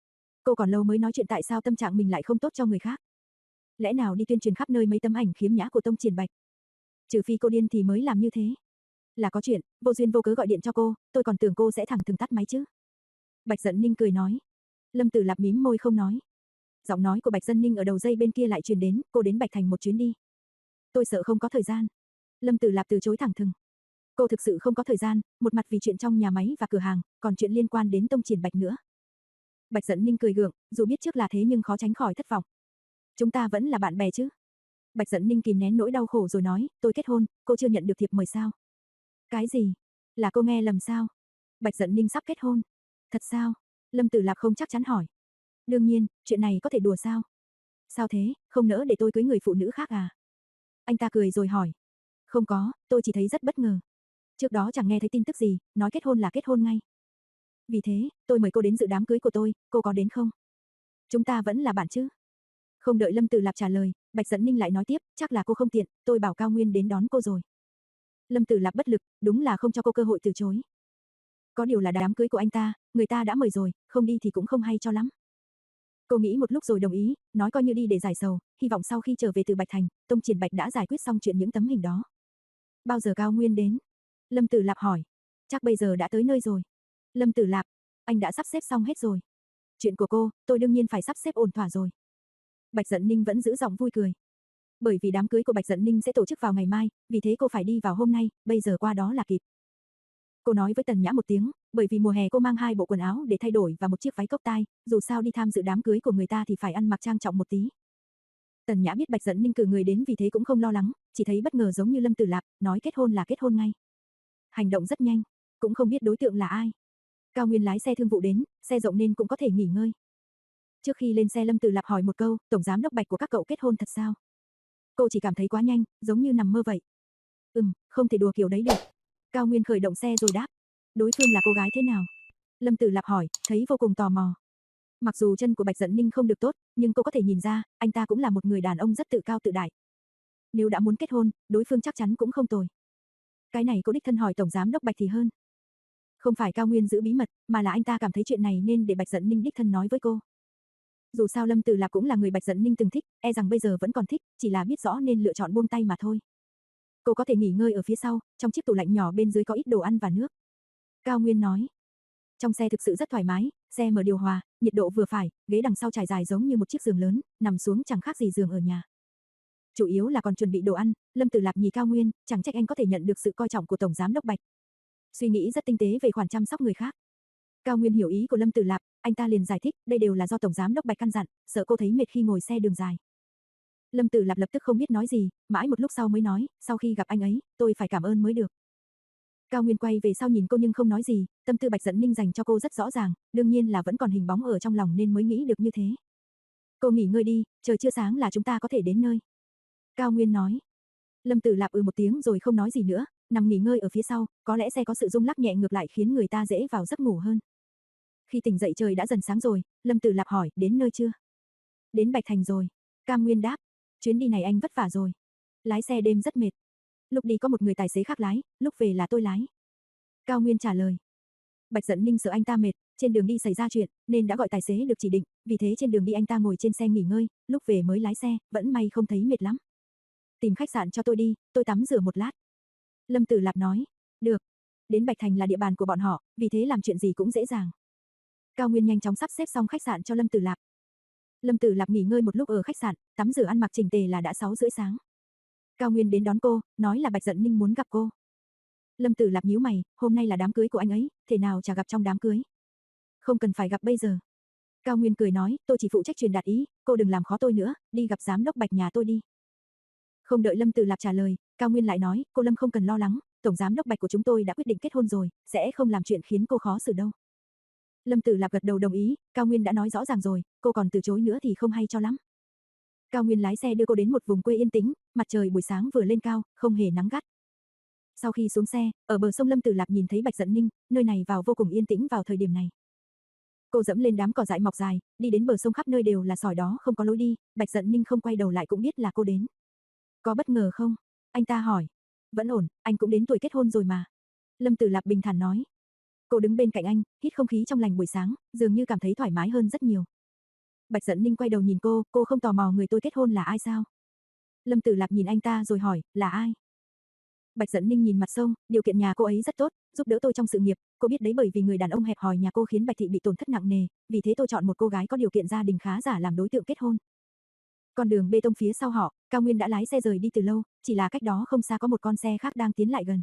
Cô còn lâu mới nói chuyện tại sao tâm trạng mình lại không tốt cho người khác. Lẽ nào đi tuyên truyền khắp nơi mấy tấm ảnh khiếm nhã của Tông Triển Bạch? Trừ phi cô điên thì mới làm như thế. Là có chuyện, vô duyên vô cớ gọi điện cho cô, tôi còn tưởng cô sẽ thẳng thừng tắt máy chứ. Bạch Dận Ninh cười nói. Lâm Tử Lạp mím môi không nói. Giọng nói của Bạch Dận Ninh ở đầu dây bên kia lại truyền đến, cô đến Bạch Thành một chuyến đi. Tôi sợ không có thời gian. Lâm Tử Lạp từ chối thẳng thừng. Cô thực sự không có thời gian, một mặt vì chuyện trong nhà máy và cửa hàng, còn chuyện liên quan đến Tông Triển Bạch nữa. Bạch Dận Ninh cười gượng, dù biết trước là thế nhưng khó tránh khỏi thất vọng. Chúng ta vẫn là bạn bè chứ? Bạch Dận Ninh kìm nén nỗi đau khổ rồi nói, tôi kết hôn, cô chưa nhận được thiệp mời sao? Cái gì? Là cô nghe lầm sao? Bạch Dận Ninh sắp kết hôn. Thật sao? Lâm Tử Lạp không chắc chắn hỏi. Đương nhiên, chuyện này có thể đùa sao? Sao thế, không nỡ để tôi cưới người phụ nữ khác à? Anh ta cười rồi hỏi. Không có, tôi chỉ thấy rất bất ngờ. Trước đó chẳng nghe thấy tin tức gì, nói kết hôn là kết hôn ngay. Vì thế, tôi mời cô đến dự đám cưới của tôi, cô có đến không? Chúng ta vẫn là bạn chứ? Không đợi Lâm Tử Lạp trả lời, Bạch Dận Ninh lại nói tiếp, chắc là cô không tiện, tôi bảo Cao Nguyên đến đón cô rồi. Lâm Tử Lạp bất lực, đúng là không cho cô cơ hội từ chối. Có điều là đám cưới của anh ta, người ta đã mời rồi, không đi thì cũng không hay cho lắm. Cô nghĩ một lúc rồi đồng ý, nói coi như đi để giải sầu, hy vọng sau khi trở về từ Bạch Thành, Tông Triển Bạch đã giải quyết xong chuyện những tấm hình đó. Bao giờ Cao Nguyên đến? Lâm Tử Lạp hỏi. Chắc bây giờ đã tới nơi rồi. Lâm Tử Lạp, anh đã sắp xếp xong hết rồi. Chuyện của cô, tôi đương nhiên phải sắp xếp ổn thỏa rồi. Bạch Dận Ninh vẫn giữ giọng vui cười. Bởi vì đám cưới của Bạch Dận Ninh sẽ tổ chức vào ngày mai, vì thế cô phải đi vào hôm nay, bây giờ qua đó là kịp. Cô nói với Tần Nhã một tiếng, Bởi vì mùa hè cô mang hai bộ quần áo để thay đổi và một chiếc váy cốc tai, dù sao đi tham dự đám cưới của người ta thì phải ăn mặc trang trọng một tí. Tần Nhã biết Bạch Dận Ninh cử người đến vì thế cũng không lo lắng, chỉ thấy bất ngờ giống như Lâm Tử Lạp, nói kết hôn là kết hôn ngay. Hành động rất nhanh, cũng không biết đối tượng là ai. Cao Nguyên lái xe thương vụ đến, xe rộng nên cũng có thể nghỉ ngơi. Trước khi lên xe Lâm Tử Lạp hỏi một câu, tổng giám đốc Bạch của các cậu kết hôn thật sao? Cô chỉ cảm thấy quá nhanh, giống như nằm mơ vậy. Ừm, không thể đùa kiểu đấy được. Cao Nguyên khởi động xe rồi đáp. Đối phương là cô gái thế nào? Lâm Tử Lạp hỏi, thấy vô cùng tò mò. Mặc dù chân của Bạch Dận Ninh không được tốt, nhưng cô có thể nhìn ra, anh ta cũng là một người đàn ông rất tự cao tự đại. Nếu đã muốn kết hôn, đối phương chắc chắn cũng không tồi. Cái này cô đích thân hỏi tổng giám đốc Bạch thì hơn. Không phải Cao Nguyên giữ bí mật, mà là anh ta cảm thấy chuyện này nên để Bạch Dận Ninh đích thân nói với cô. Dù sao Lâm Tử Lạp cũng là người Bạch Dận Ninh từng thích, e rằng bây giờ vẫn còn thích, chỉ là biết rõ nên lựa chọn buông tay mà thôi. Cô có thể nghỉ ngơi ở phía sau, trong chiếc tủ lạnh nhỏ bên dưới có ít đồ ăn và nước. Cao Nguyên nói. Trong xe thực sự rất thoải mái, xe mở điều hòa, nhiệt độ vừa phải, ghế đằng sau trải dài giống như một chiếc giường lớn, nằm xuống chẳng khác gì giường ở nhà. Chủ yếu là còn chuẩn bị đồ ăn, Lâm Tử Lạp nhìn Cao Nguyên, chẳng trách anh có thể nhận được sự coi trọng của tổng giám đốc Bạch. Suy nghĩ rất tinh tế về khoản chăm sóc người khác. Cao Nguyên hiểu ý của Lâm Tử Lạp, anh ta liền giải thích, đây đều là do tổng giám đốc Bạch căn dặn, sợ cô thấy mệt khi ngồi xe đường dài. Lâm Tử Lạp lập tức không biết nói gì, mãi một lúc sau mới nói, sau khi gặp anh ấy, tôi phải cảm ơn mới được. Cao Nguyên quay về sau nhìn cô nhưng không nói gì, tâm tư Bạch Dận Ninh dành cho cô rất rõ ràng, đương nhiên là vẫn còn hình bóng ở trong lòng nên mới nghĩ được như thế. Cô nghỉ ngơi đi, trời chưa sáng là chúng ta có thể đến nơi. Cao Nguyên nói. Lâm Tử Lạp ừ một tiếng rồi không nói gì nữa, nằm nghỉ ngơi ở phía sau, có lẽ xe có sự rung lắc nhẹ ngược lại khiến người ta dễ vào giấc ngủ hơn. Khi tỉnh dậy trời đã dần sáng rồi, Lâm Tử Lạp hỏi, đến nơi chưa? Đến Bạch Thành rồi. Cao Nguyên đáp, chuyến đi này anh vất vả rồi. Lái xe đêm rất mệt. Lúc đi có một người tài xế khác lái, lúc về là tôi lái. Cao Nguyên trả lời. Bạch Dận Ninh sợ anh ta mệt, trên đường đi xảy ra chuyện, nên đã gọi tài xế được chỉ định, vì thế trên đường đi anh ta ngồi trên xe nghỉ ngơi, lúc về mới lái xe, vẫn may không thấy mệt lắm. Tìm khách sạn cho tôi đi, tôi tắm rửa một lát. Lâm Tử Lạp nói, được. Đến Bạch Thành là địa bàn của bọn họ, vì thế làm chuyện gì cũng dễ dàng. Cao Nguyên nhanh chóng sắp xếp xong khách sạn cho Lâm Tử Lạp. Lâm Tử Lạp nghỉ ngơi một lúc ở khách sạn, tắm rửa ăn mặc chỉnh tề là đã sáu rưỡi sáng. Cao Nguyên đến đón cô, nói là Bạch Dận Ninh muốn gặp cô. Lâm Tử Lạp nhíu mày, hôm nay là đám cưới của anh ấy, thế nào chả gặp trong đám cưới. Không cần phải gặp bây giờ. Cao Nguyên cười nói, tôi chỉ phụ trách truyền đạt ý, cô đừng làm khó tôi nữa, đi gặp giám đốc Bạch nhà tôi đi. Không đợi Lâm Tử Lạp trả lời, Cao Nguyên lại nói, cô Lâm không cần lo lắng, tổng giám đốc Bạch của chúng tôi đã quyết định kết hôn rồi, sẽ không làm chuyện khiến cô khó xử đâu. Lâm Tử Lạp gật đầu đồng ý, Cao Nguyên đã nói rõ ràng rồi, cô còn từ chối nữa thì không hay cho lắm. Cao Nguyên lái xe đưa cô đến một vùng quê yên tĩnh, mặt trời buổi sáng vừa lên cao, không hề nắng gắt. Sau khi xuống xe, ở bờ sông Lâm Tử Lạp nhìn thấy Bạch Dận Ninh, nơi này vào vô cùng yên tĩnh vào thời điểm này. Cô dẫm lên đám cỏ dại mọc dài, đi đến bờ sông khắp nơi đều là sỏi đó không có lối đi, Bạch Dận Ninh không quay đầu lại cũng biết là cô đến. Có bất ngờ không? Anh ta hỏi. Vẫn ổn, anh cũng đến tuổi kết hôn rồi mà. Lâm Tử Lạp bình thản nói. Cô đứng bên cạnh anh, hít không khí trong lành buổi sáng, dường như cảm thấy thoải mái hơn rất nhiều. Bạch Dận Ninh quay đầu nhìn cô, cô không tò mò người tôi kết hôn là ai sao? Lâm Tử Lạp nhìn anh ta rồi hỏi, là ai? Bạch Dận Ninh nhìn mặt sông, điều kiện nhà cô ấy rất tốt, giúp đỡ tôi trong sự nghiệp, cô biết đấy bởi vì người đàn ông hẹp hòi nhà cô khiến Bạch thị bị tổn thất nặng nề, vì thế tôi chọn một cô gái có điều kiện gia đình khá giả làm đối tượng kết hôn. Con đường bê tông phía sau họ, Cao Nguyên đã lái xe rời đi từ lâu, chỉ là cách đó không xa có một con xe khác đang tiến lại gần.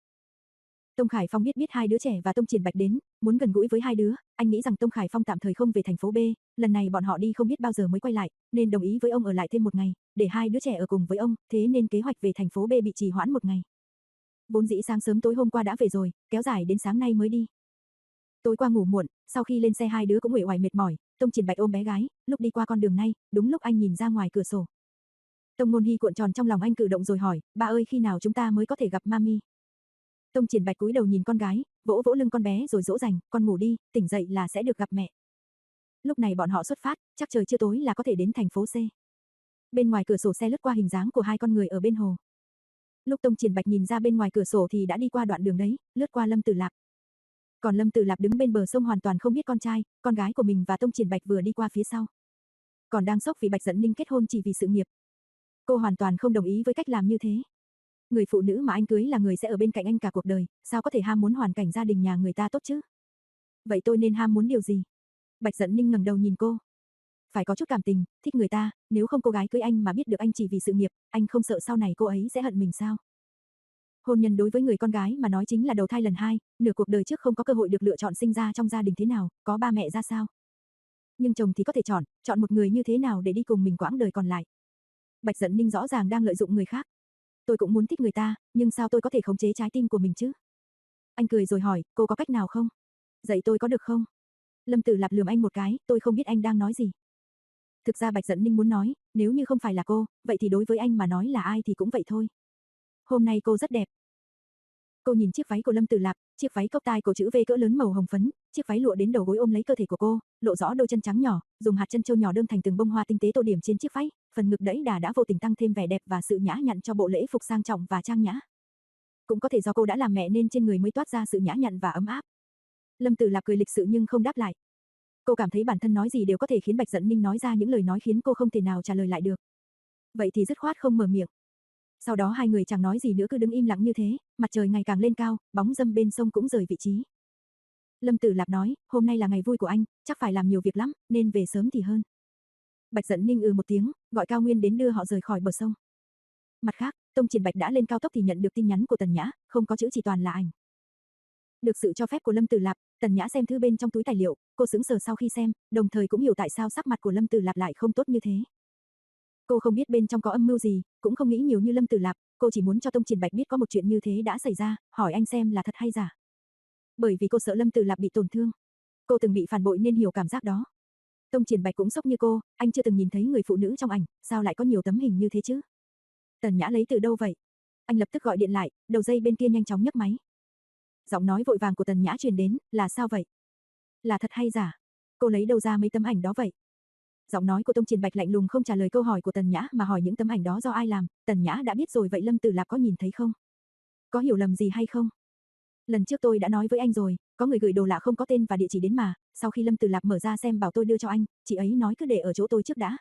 Tông Khải Phong biết biết hai đứa trẻ và Tông Triển Bạch đến, muốn gần gũi với hai đứa, anh nghĩ rằng Tông Khải Phong tạm thời không về thành phố B, lần này bọn họ đi không biết bao giờ mới quay lại, nên đồng ý với ông ở lại thêm một ngày, để hai đứa trẻ ở cùng với ông, thế nên kế hoạch về thành phố B bị trì hoãn một ngày. Vốn dĩ sáng sớm tối hôm qua đã về rồi, kéo dài đến sáng nay mới đi. Tối qua ngủ muộn, sau khi lên xe hai đứa cũng uể oải mệt mỏi, Tông Triển Bạch ôm bé gái, lúc đi qua con đường này, đúng lúc anh nhìn ra ngoài cửa sổ. Tông Ngôn Hy cuộn tròn trong lòng anh cử động rồi hỏi, ba ơi khi nào chúng ta mới có thể gặp mami? Tông Triển Bạch cúi đầu nhìn con gái, vỗ vỗ lưng con bé rồi dỗ dành, con ngủ đi, tỉnh dậy là sẽ được gặp mẹ. Lúc này bọn họ xuất phát, chắc trời chưa tối là có thể đến thành phố C. Bên ngoài cửa sổ xe lướt qua hình dáng của hai con người ở bên hồ. Lúc Tông Triển Bạch nhìn ra bên ngoài cửa sổ thì đã đi qua đoạn đường đấy, lướt qua Lâm Tử Lạp. Còn Lâm Tử Lạp đứng bên bờ sông hoàn toàn không biết con trai, con gái của mình và Tông Triển Bạch vừa đi qua phía sau. Còn đang sốc vì Bạch Dận Ninh kết hôn chỉ vì sự nghiệp. Cô hoàn toàn không đồng ý với cách làm như thế. Người phụ nữ mà anh cưới là người sẽ ở bên cạnh anh cả cuộc đời, sao có thể ham muốn hoàn cảnh gia đình nhà người ta tốt chứ? Vậy tôi nên ham muốn điều gì? Bạch Dận Ninh ngẩng đầu nhìn cô. Phải có chút cảm tình, thích người ta, nếu không cô gái cưới anh mà biết được anh chỉ vì sự nghiệp, anh không sợ sau này cô ấy sẽ hận mình sao? Hôn nhân đối với người con gái mà nói chính là đầu thai lần hai, nửa cuộc đời trước không có cơ hội được lựa chọn sinh ra trong gia đình thế nào, có ba mẹ ra sao. Nhưng chồng thì có thể chọn, chọn một người như thế nào để đi cùng mình quãng đời còn lại. Bạch Dận Ninh rõ ràng đang lợi dụng người khác. Tôi cũng muốn thích người ta, nhưng sao tôi có thể khống chế trái tim của mình chứ? Anh cười rồi hỏi, cô có cách nào không? Dạy tôi có được không? Lâm Tử Lạp lườm anh một cái, tôi không biết anh đang nói gì. Thực ra Bạch Dận Ninh muốn nói, nếu như không phải là cô, vậy thì đối với anh mà nói là ai thì cũng vậy thôi. Hôm nay cô rất đẹp. Cô nhìn chiếc váy của Lâm Tử Lạp, chiếc váy cốc tai cổ chữ V cỡ lớn màu hồng phấn, chiếc váy lụa đến đầu gối ôm lấy cơ thể của cô, lộ rõ đôi chân trắng nhỏ, dùng hạt chân châu nhỏ đơm thành từng bông hoa tinh tế tô điểm trên chiếc váy, phần ngực đẫy đà đã vô tình tăng thêm vẻ đẹp và sự nhã nhặn cho bộ lễ phục sang trọng và trang nhã. Cũng có thể do cô đã làm mẹ nên trên người mới toát ra sự nhã nhặn và ấm áp. Lâm Tử Lạp cười lịch sự nhưng không đáp lại. Cô cảm thấy bản thân nói gì đều có thể khiến Bạch Dận Ninh nói ra những lời nói khiến cô không thể nào trả lời lại được. Vậy thì dứt khoát không mở miệng. Sau đó hai người chẳng nói gì nữa cứ đứng im lặng như thế, mặt trời ngày càng lên cao, bóng râm bên sông cũng rời vị trí. Lâm Tử Lạp nói, hôm nay là ngày vui của anh, chắc phải làm nhiều việc lắm, nên về sớm thì hơn. Bạch Dận Ninh ừ một tiếng, gọi Cao Nguyên đến đưa họ rời khỏi bờ sông. Mặt khác, Tông Triển Bạch đã lên cao tốc thì nhận được tin nhắn của Tần Nhã, không có chữ chỉ toàn là ảnh. Được sự cho phép của Lâm Tử Lạp, Tần Nhã xem thư bên trong túi tài liệu, cô sững sờ sau khi xem, đồng thời cũng hiểu tại sao sắc mặt của Lâm Tử Lạp lại không tốt như thế. Cô không biết bên trong có âm mưu gì, cũng không nghĩ nhiều như Lâm Tử Lạp, cô chỉ muốn cho Tông Triển Bạch biết có một chuyện như thế đã xảy ra, hỏi anh xem là thật hay giả. Bởi vì cô sợ Lâm Tử Lạp bị tổn thương. Cô từng bị phản bội nên hiểu cảm giác đó. Tông Triển Bạch cũng sốc như cô, anh chưa từng nhìn thấy người phụ nữ trong ảnh, sao lại có nhiều tấm hình như thế chứ? Tần Nhã lấy từ đâu vậy? Anh lập tức gọi điện lại, đầu dây bên kia nhanh chóng nhấc máy. Giọng nói vội vàng của Tần Nhã truyền đến, là sao vậy? Là thật hay giả? Cô lấy đâu ra mấy tấm ảnh đó vậy? Giọng nói của Tông Triển Bạch lạnh lùng không trả lời câu hỏi của Tần Nhã mà hỏi những tấm ảnh đó do ai làm, Tần Nhã đã biết rồi vậy Lâm Tử Lạp có nhìn thấy không? Có hiểu lầm gì hay không? Lần trước tôi đã nói với anh rồi, có người gửi đồ lạ không có tên và địa chỉ đến mà, sau khi Lâm Tử Lạp mở ra xem bảo tôi đưa cho anh, chị ấy nói cứ để ở chỗ tôi trước đã.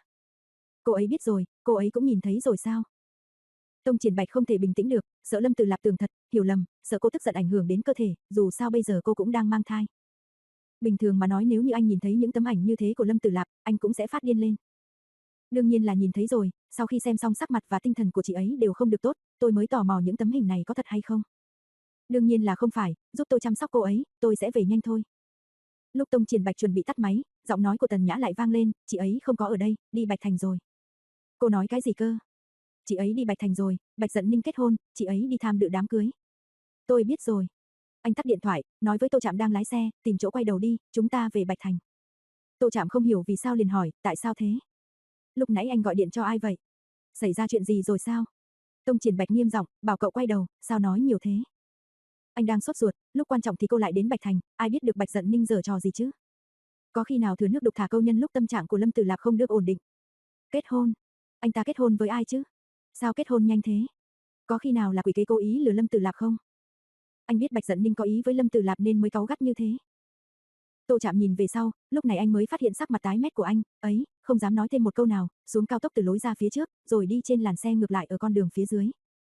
Cô ấy biết rồi, cô ấy cũng nhìn thấy rồi sao? Tông Triển Bạch không thể bình tĩnh được, sợ Lâm Tử Lạp tưởng thật, hiểu lầm, sợ cô tức giận ảnh hưởng đến cơ thể, dù sao bây giờ cô cũng đang mang thai. Bình thường mà nói nếu như anh nhìn thấy những tấm ảnh như thế của Lâm Tử Lạp, anh cũng sẽ phát điên lên. Đương nhiên là nhìn thấy rồi, sau khi xem xong sắc mặt và tinh thần của chị ấy đều không được tốt, tôi mới tò mò những tấm hình này có thật hay không. Đương nhiên là không phải, giúp tôi chăm sóc cô ấy, tôi sẽ về nhanh thôi. Lúc Tông Triển Bạch chuẩn bị tắt máy, giọng nói của Tần Nhã lại vang lên, chị ấy không có ở đây, đi Bạch Thành rồi. Cô nói cái gì cơ? Chị ấy đi Bạch Thành rồi, Bạch Dận Ninh kết hôn, chị ấy đi tham dự đám cưới. Tôi biết rồi. Anh tắt điện thoại, nói với Tô Trạm đang lái xe, tìm chỗ quay đầu đi, chúng ta về Bạch Thành. Tô Trạm không hiểu vì sao liền hỏi, tại sao thế? Lúc nãy anh gọi điện cho ai vậy? Xảy ra chuyện gì rồi sao? Tông Triển Bạch nghiêm giọng, bảo cậu quay đầu, sao nói nhiều thế? Anh đang sốt ruột, lúc quan trọng thì cô lại đến Bạch Thành, ai biết được Bạch Dận Ninh giở trò gì chứ? Có khi nào thừa nước đục thả câu nhân lúc tâm trạng của Lâm Tử Lạp không được ổn định? Kết hôn? Anh ta kết hôn với ai chứ? Sao kết hôn nhanh thế? Có khi nào là quỷ kế cố ý lừa Lâm Tử Lạp không? Anh biết Bạch Dận Ninh có ý với Lâm Tử Lạp nên mới cáu gắt như thế. Tô Trạm nhìn về sau, lúc này anh mới phát hiện sắc mặt tái mét của anh, ấy, không dám nói thêm một câu nào, xuống cao tốc từ lối ra phía trước, rồi đi trên làn xe ngược lại ở con đường phía dưới.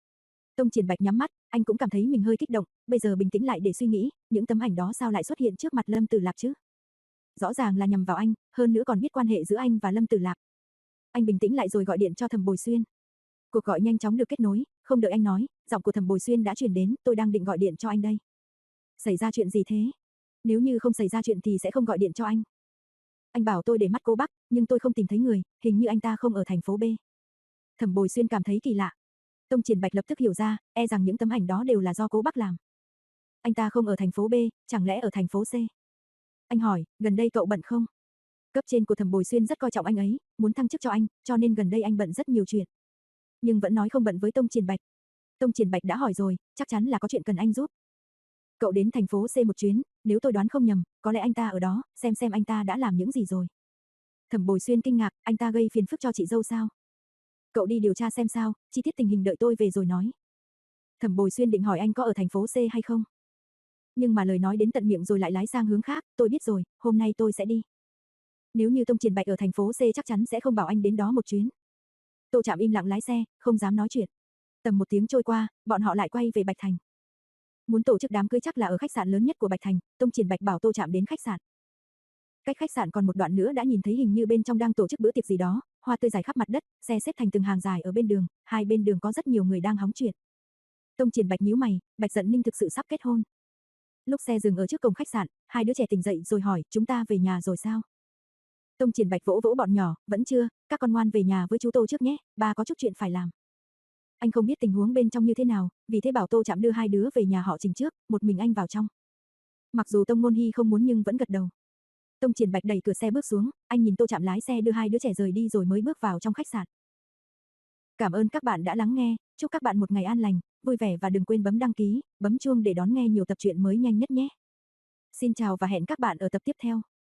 Tông Triển Bạch nhắm mắt, anh cũng cảm thấy mình hơi kích động, bây giờ bình tĩnh lại để suy nghĩ, những tấm ảnh đó sao lại xuất hiện trước mặt Lâm Tử Lạp chứ? Rõ ràng là nhằm vào anh, hơn nữa còn biết quan hệ giữa anh và Lâm Tử Lạp. Anh bình tĩnh lại rồi gọi điện cho Thẩm Bồi Xuyên. Cuộc gọi nhanh chóng được kết nối, không đợi anh nói, giọng của Thẩm Bồi Xuyên đã truyền đến, tôi đang định gọi điện cho anh đây. Xảy ra chuyện gì thế? Nếu như không xảy ra chuyện thì sẽ không gọi điện cho anh. Anh bảo tôi để mắt cô Bắc, nhưng tôi không tìm thấy người, hình như anh ta không ở thành phố B. Thẩm Bồi Xuyên cảm thấy kỳ lạ. Tông Triển Bạch lập tức hiểu ra, e rằng những tấm ảnh đó đều là do cô Bắc làm. Anh ta không ở thành phố B, chẳng lẽ ở thành phố C? Anh hỏi, gần đây cậu bận không? Cấp trên của Thẩm Bồi Xuyên rất coi trọng anh ấy, muốn thăng chức cho anh, cho nên gần đây anh bận rất nhiều chuyện. Nhưng vẫn nói không bận với Tông Triển Bạch. Tông Triển Bạch đã hỏi rồi, chắc chắn là có chuyện cần anh giúp. Cậu đến thành phố C một chuyến, nếu tôi đoán không nhầm, có lẽ anh ta ở đó, xem xem anh ta đã làm những gì rồi. Thẩm Bồi Xuyên kinh ngạc, anh ta gây phiền phức cho chị dâu sao? Cậu đi điều tra xem sao, chi tiết tình hình đợi tôi về rồi nói. Thẩm Bồi Xuyên định hỏi anh có ở thành phố C hay không. Nhưng mà lời nói đến tận miệng rồi lại lái sang hướng khác, tôi biết rồi, hôm nay tôi sẽ đi. Nếu như Tông Triển Bạch ở thành phố C chắc chắn sẽ không bảo anh đến đó một chuyến. Tô Trạm im lặng lái xe, không dám nói chuyện. Tầm một tiếng trôi qua, bọn họ lại quay về Bạch Thành. Muốn tổ chức đám cưới chắc là ở khách sạn lớn nhất của Bạch Thành, Tông Triển Bạch bảo Tô Trạm đến khách sạn. Cách khách sạn còn một đoạn nữa đã nhìn thấy hình như bên trong đang tổ chức bữa tiệc gì đó, hoa tươi rải khắp mặt đất, xe xếp thành từng hàng dài ở bên đường, hai bên đường có rất nhiều người đang hóng chuyện. Tông Triển Bạch nhíu mày, Bạch Dận Ninh thực sự sắp kết hôn. Lúc xe dừng ở trước cổng khách sạn, hai đứa trẻ tỉnh dậy rồi hỏi, chúng ta về nhà rồi sao? Tông Triển Bạch vỗ vỗ bọn nhỏ, vẫn chưa, các con ngoan về nhà với chú Tô trước nhé, ba có chút chuyện phải làm. Anh không biết tình huống bên trong như thế nào, vì thế bảo Tô Trạm đưa hai đứa về nhà họ Trình trước, một mình anh vào trong. Mặc dù Tông Ngôn Hy không muốn nhưng vẫn gật đầu. Tông Triển Bạch đẩy cửa xe bước xuống, anh nhìn Tô Trạm lái xe đưa hai đứa trẻ rời đi rồi mới bước vào trong khách sạn. Cảm ơn các bạn đã lắng nghe, chúc các bạn một ngày an lành, vui vẻ và đừng quên bấm đăng ký, bấm chuông để đón nghe nhiều tập truyện mới nhanh nhất nhé. Xin chào và hẹn các bạn ở tập tiếp theo.